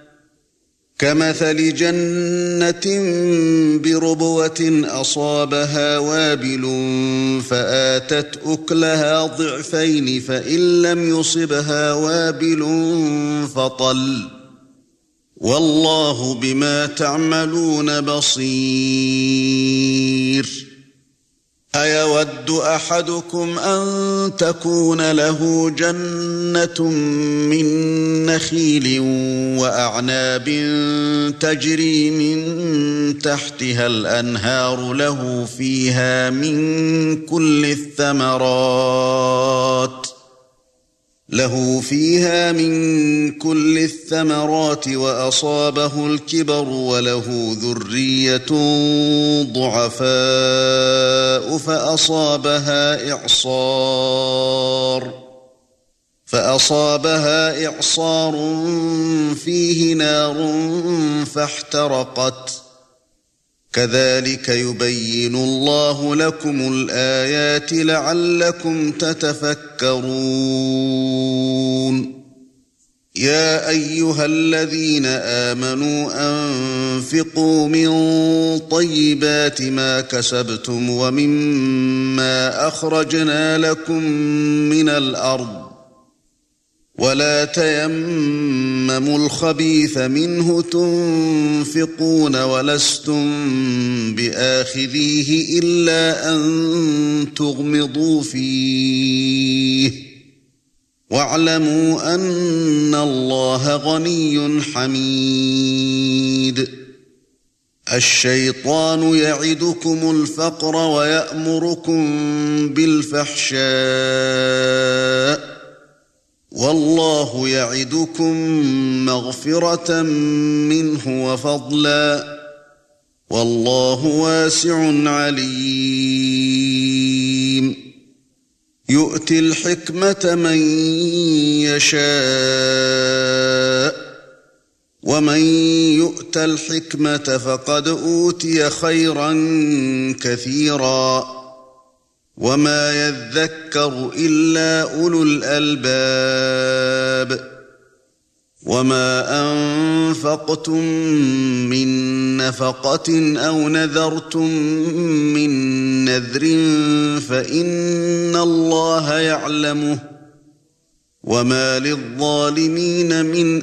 كمثل جنة بربوة أصابها وابل فآتت أكلها ضعفين فإن لم يصبها وابل فطل والله بما تعملون بصير أيود أحدكم أن تكون له جنة من نخيل وأعناب تجري من تحتها الأنهار له فيها من كل الثمرات له فيها من كل الثمرات وأصابه الكبر وله ذرية ضعفاء فأصابها إعصار فأصابها إعصار فيه نار فاحترقت كذلك يبين الله لكم الآيات لعلكم تتفكرون يا أيها الذين آمنوا أنفقوا من طيبات ما كسبتم ومما أخرجنا لكم من الأرض ولا تيمموا الخبيث منه تنفقون ولستم بآخذيه إلا أن تغمضوا فيه واعلموا أن الله غني حميد الشيطان يعدكم الفقر ويأمركم بالفحشاء والله يعدكم مغفرة منه وفضلا والله واسع عليم يؤتي الحكمة من يشاء ومن يؤت الحكمة فقد أوتي خيرا كثيرا وما يذكر إلا أولو الألباب وما أنفقتم من نفقة أو نذرتم من نذر فإن الله يعلمه وما للظالمين من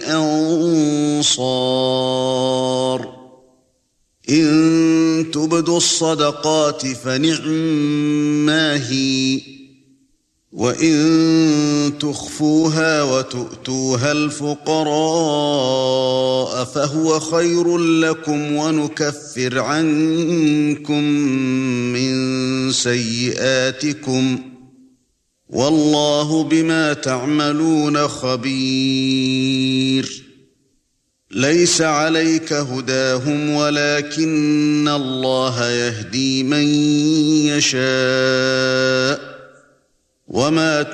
أنصار إن تبدوا الصدقات فنعما هي وإن تخفوها وتؤتوها الفقراء فهو خير لكم ونكفر عنكم من سيئاتكم والله بما تعملون خبير ليس عليك هداهم ولكن الله يهدي من يشاء وما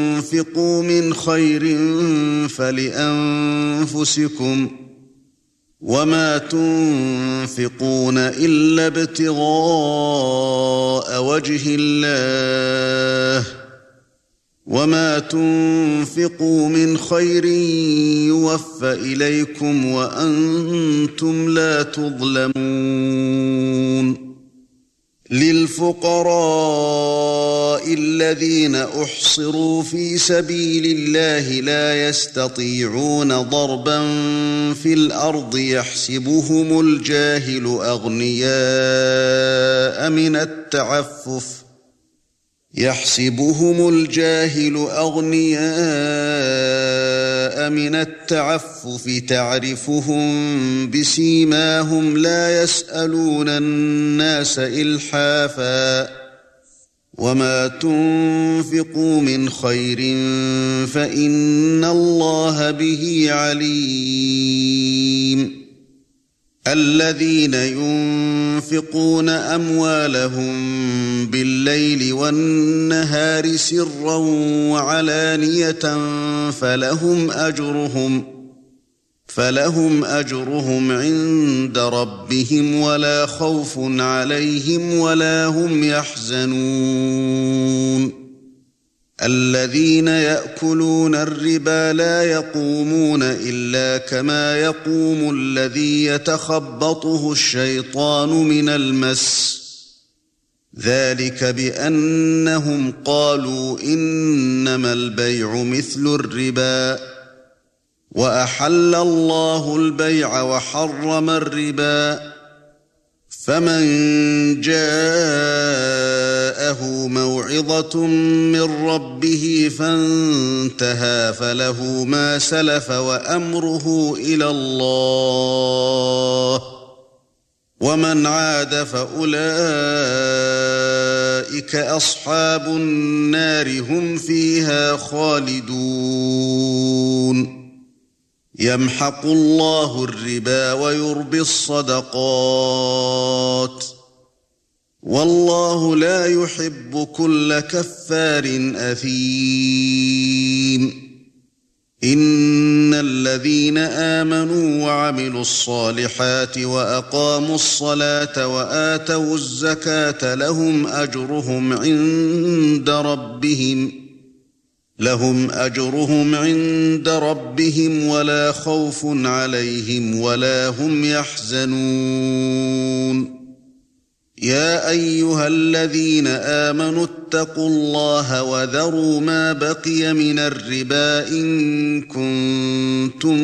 تنفقوا من خير فلأنفسكم وما تنفقون إلا ابتغاء وجه الله وما تنفقوا من خير يوفى إليكم وأنتم لا تظلمون للفقراء الذين أحصروا في سبيل الله لا يستطيعون ضربا في الأرض يحسبهم الجاهل أغنياء من التعفف يحسبهم الجاهل أغنياء من التعفف تعرفهم بسيماهم لا يسألون الناس إلحافا وما تنفقوا من خير فإن الله به عليم الذين ينفقون أموالهم بالليل والنهار سرا وعلانية فلهم أجرهم فلهم أجرهم عند ربهم ولا خوف عليهم ولا هم يحزنون الذين يأكلون الربا لا يقومون إلا كما يقوم الذي يتخبطه الشيطان من المس ذلك بأنهم قالوا إنما البيع مثل الربا وأحل الله البيع وحرم الربا فمن جاءه موعظة من ربه فانتهى فله ما سلف وأمره إلى الله ومن عاد فأولئك أصحاب النار هم فيها خالدون يمحق الله الربا ويربي الصدقات والله لا يحب كل كفار أثيم إن الذين آمنوا وعملوا الصالحات وأقاموا الصلاة وآتوا الزكاة لهم أجرهم عند ربهم لهم أجرهم عند ربهم ولا خوف عليهم ولا هم يحزنون يا أيها الذين آمنوا اتقوا الله وذروا ما بقي من الربا إن كنتم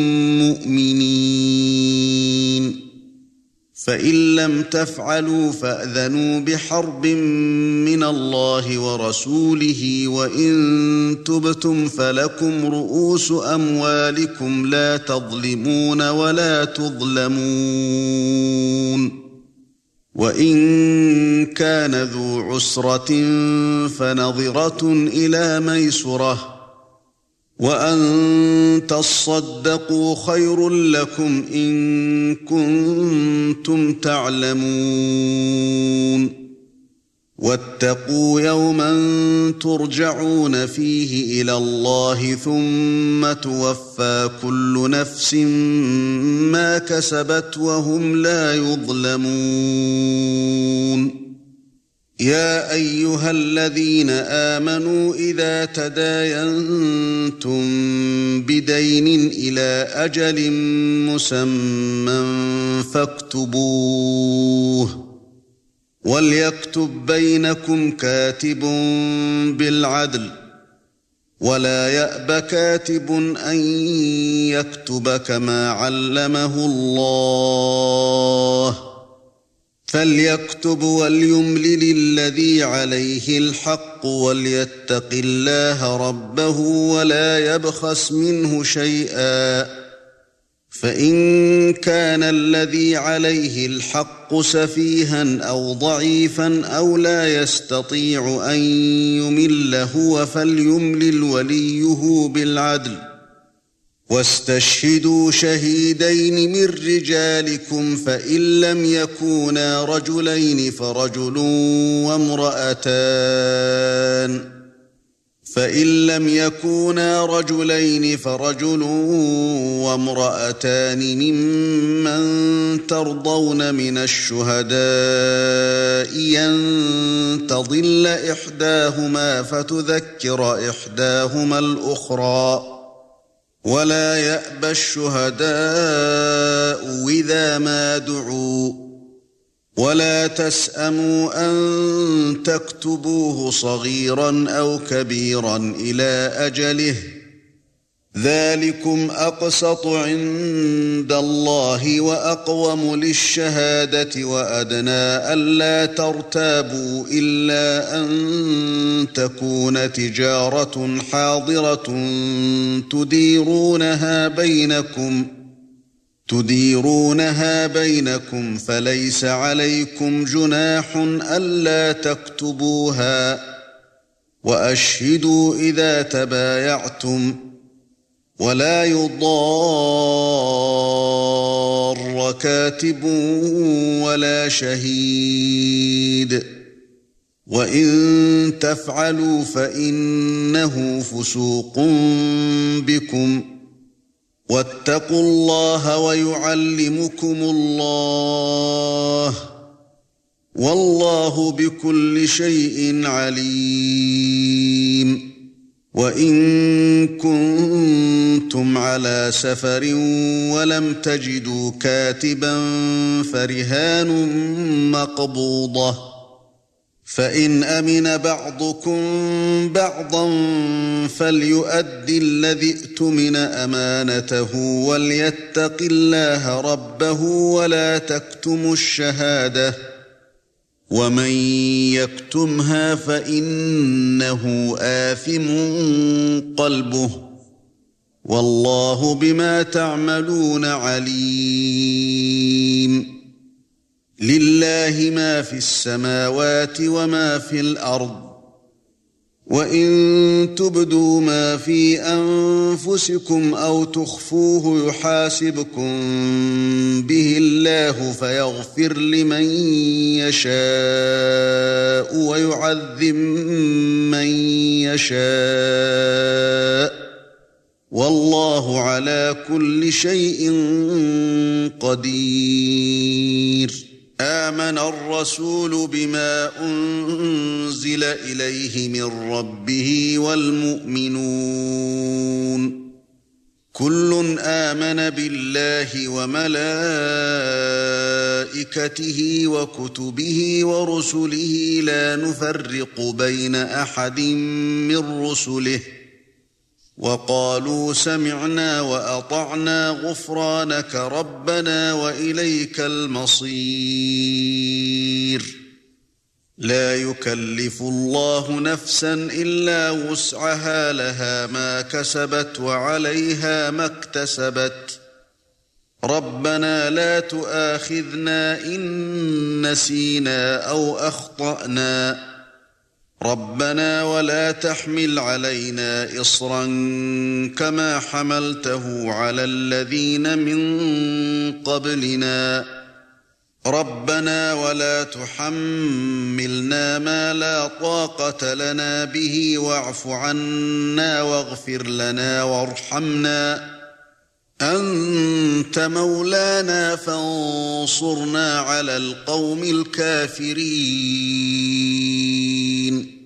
مؤمنين فإن لم تفعلوا فأذنوا بحرب من الله ورسوله وإن تبتم فلكم رؤوس أموالكم لا تظلمون ولا تظلمون وإن كان ذو عسرة فنظرة إلى ميسرة وأن تصدقوا خير لكم إن كنتم تعلمون واتقوا يوما ترجعون فيه إلى الله ثم توفى كل نفس ما كسبت وهم لا يظلمون يا أيها الذين آمنوا إذا تداينتم بدين إلى أجل مسمى فاكتبوه وليكتب بينكم كاتب بالعدل ولا يأب كاتب أن يكتب كما علمه الله فليكتب وليملل الذي عليه الحق وليتق الله ربه ولا يبخس منه شيئا فإن كان الذي عليه الحق سفيها أو ضعيفا أو لا يستطيع أن يمل هو فليملل وليه بالعدل واستشهدوا شهيدين من رجالكم فإن لم يكونا رجلين فرجل وامرأتان فإن لم يكونا رجلين فرجل وامرأتان ممن ترضون من الشهداء أن تضل إحداهما فتذكر إحداهما الأخرى ولا يأبى الشهداء إذا ما دعوا ولا تسأموا أن تكتبوه صغيرا أو كبيرا إلى أجله ذلكم أقسط عند الله وأقوم للشهادة وأدنى ألا ترتابوا إلا أن تكون تجارة حاضرة تديرونها بينكم تديرونها بينكم فليس عليكم جناح ألا تكتبوها وأشهدوا إذا تبايعتم ولا يضار كاتب ولا شهيد وإن تفعلوا فإنه فسوق بكم واتقوا الله ويعلمكم الله والله بكل شيء عليم وإن كنتم على سفر ولم تجدوا كاتبا فرهان مقبوضة فإن أمن بعضكم بعضا فليؤدي الذي اؤتمن أمانته وليتق الله ربه ولا تكتموا الشهادة ومن يكتمها فإنه آثم قلبه والله بما تعملون عليم لله ما في السماوات وما في الأرض وإن تبدوا ما في أنفسكم أو تخفوه يحاسبكم به الله فيغفر لمن يشاء ويعذب من يشاء والله على كل شيء قدير آمن الرسول بما أنزل إليه من ربه والمؤمنون كل آمن بالله وملائكته وكتبه ورسله لا نفرق بين أحد من رسله وقالوا سمعنا وأطعنا غفرانك ربنا وإليك المصير لا يكلف الله نفسا إلا وسعها لها ما كسبت وعليها ما اكتسبت ربنا لا تؤاخذنا إن نسينا أو أخطأنا ربنا ولا تحمل علينا إصرا كما حملته على الذين من قبلنا ربنا ولا تحملنا ما لا طاقة لنا به واعف عنا واغفر لنا وارحمنا أنت مولانا فانصرنا على القوم الكافرين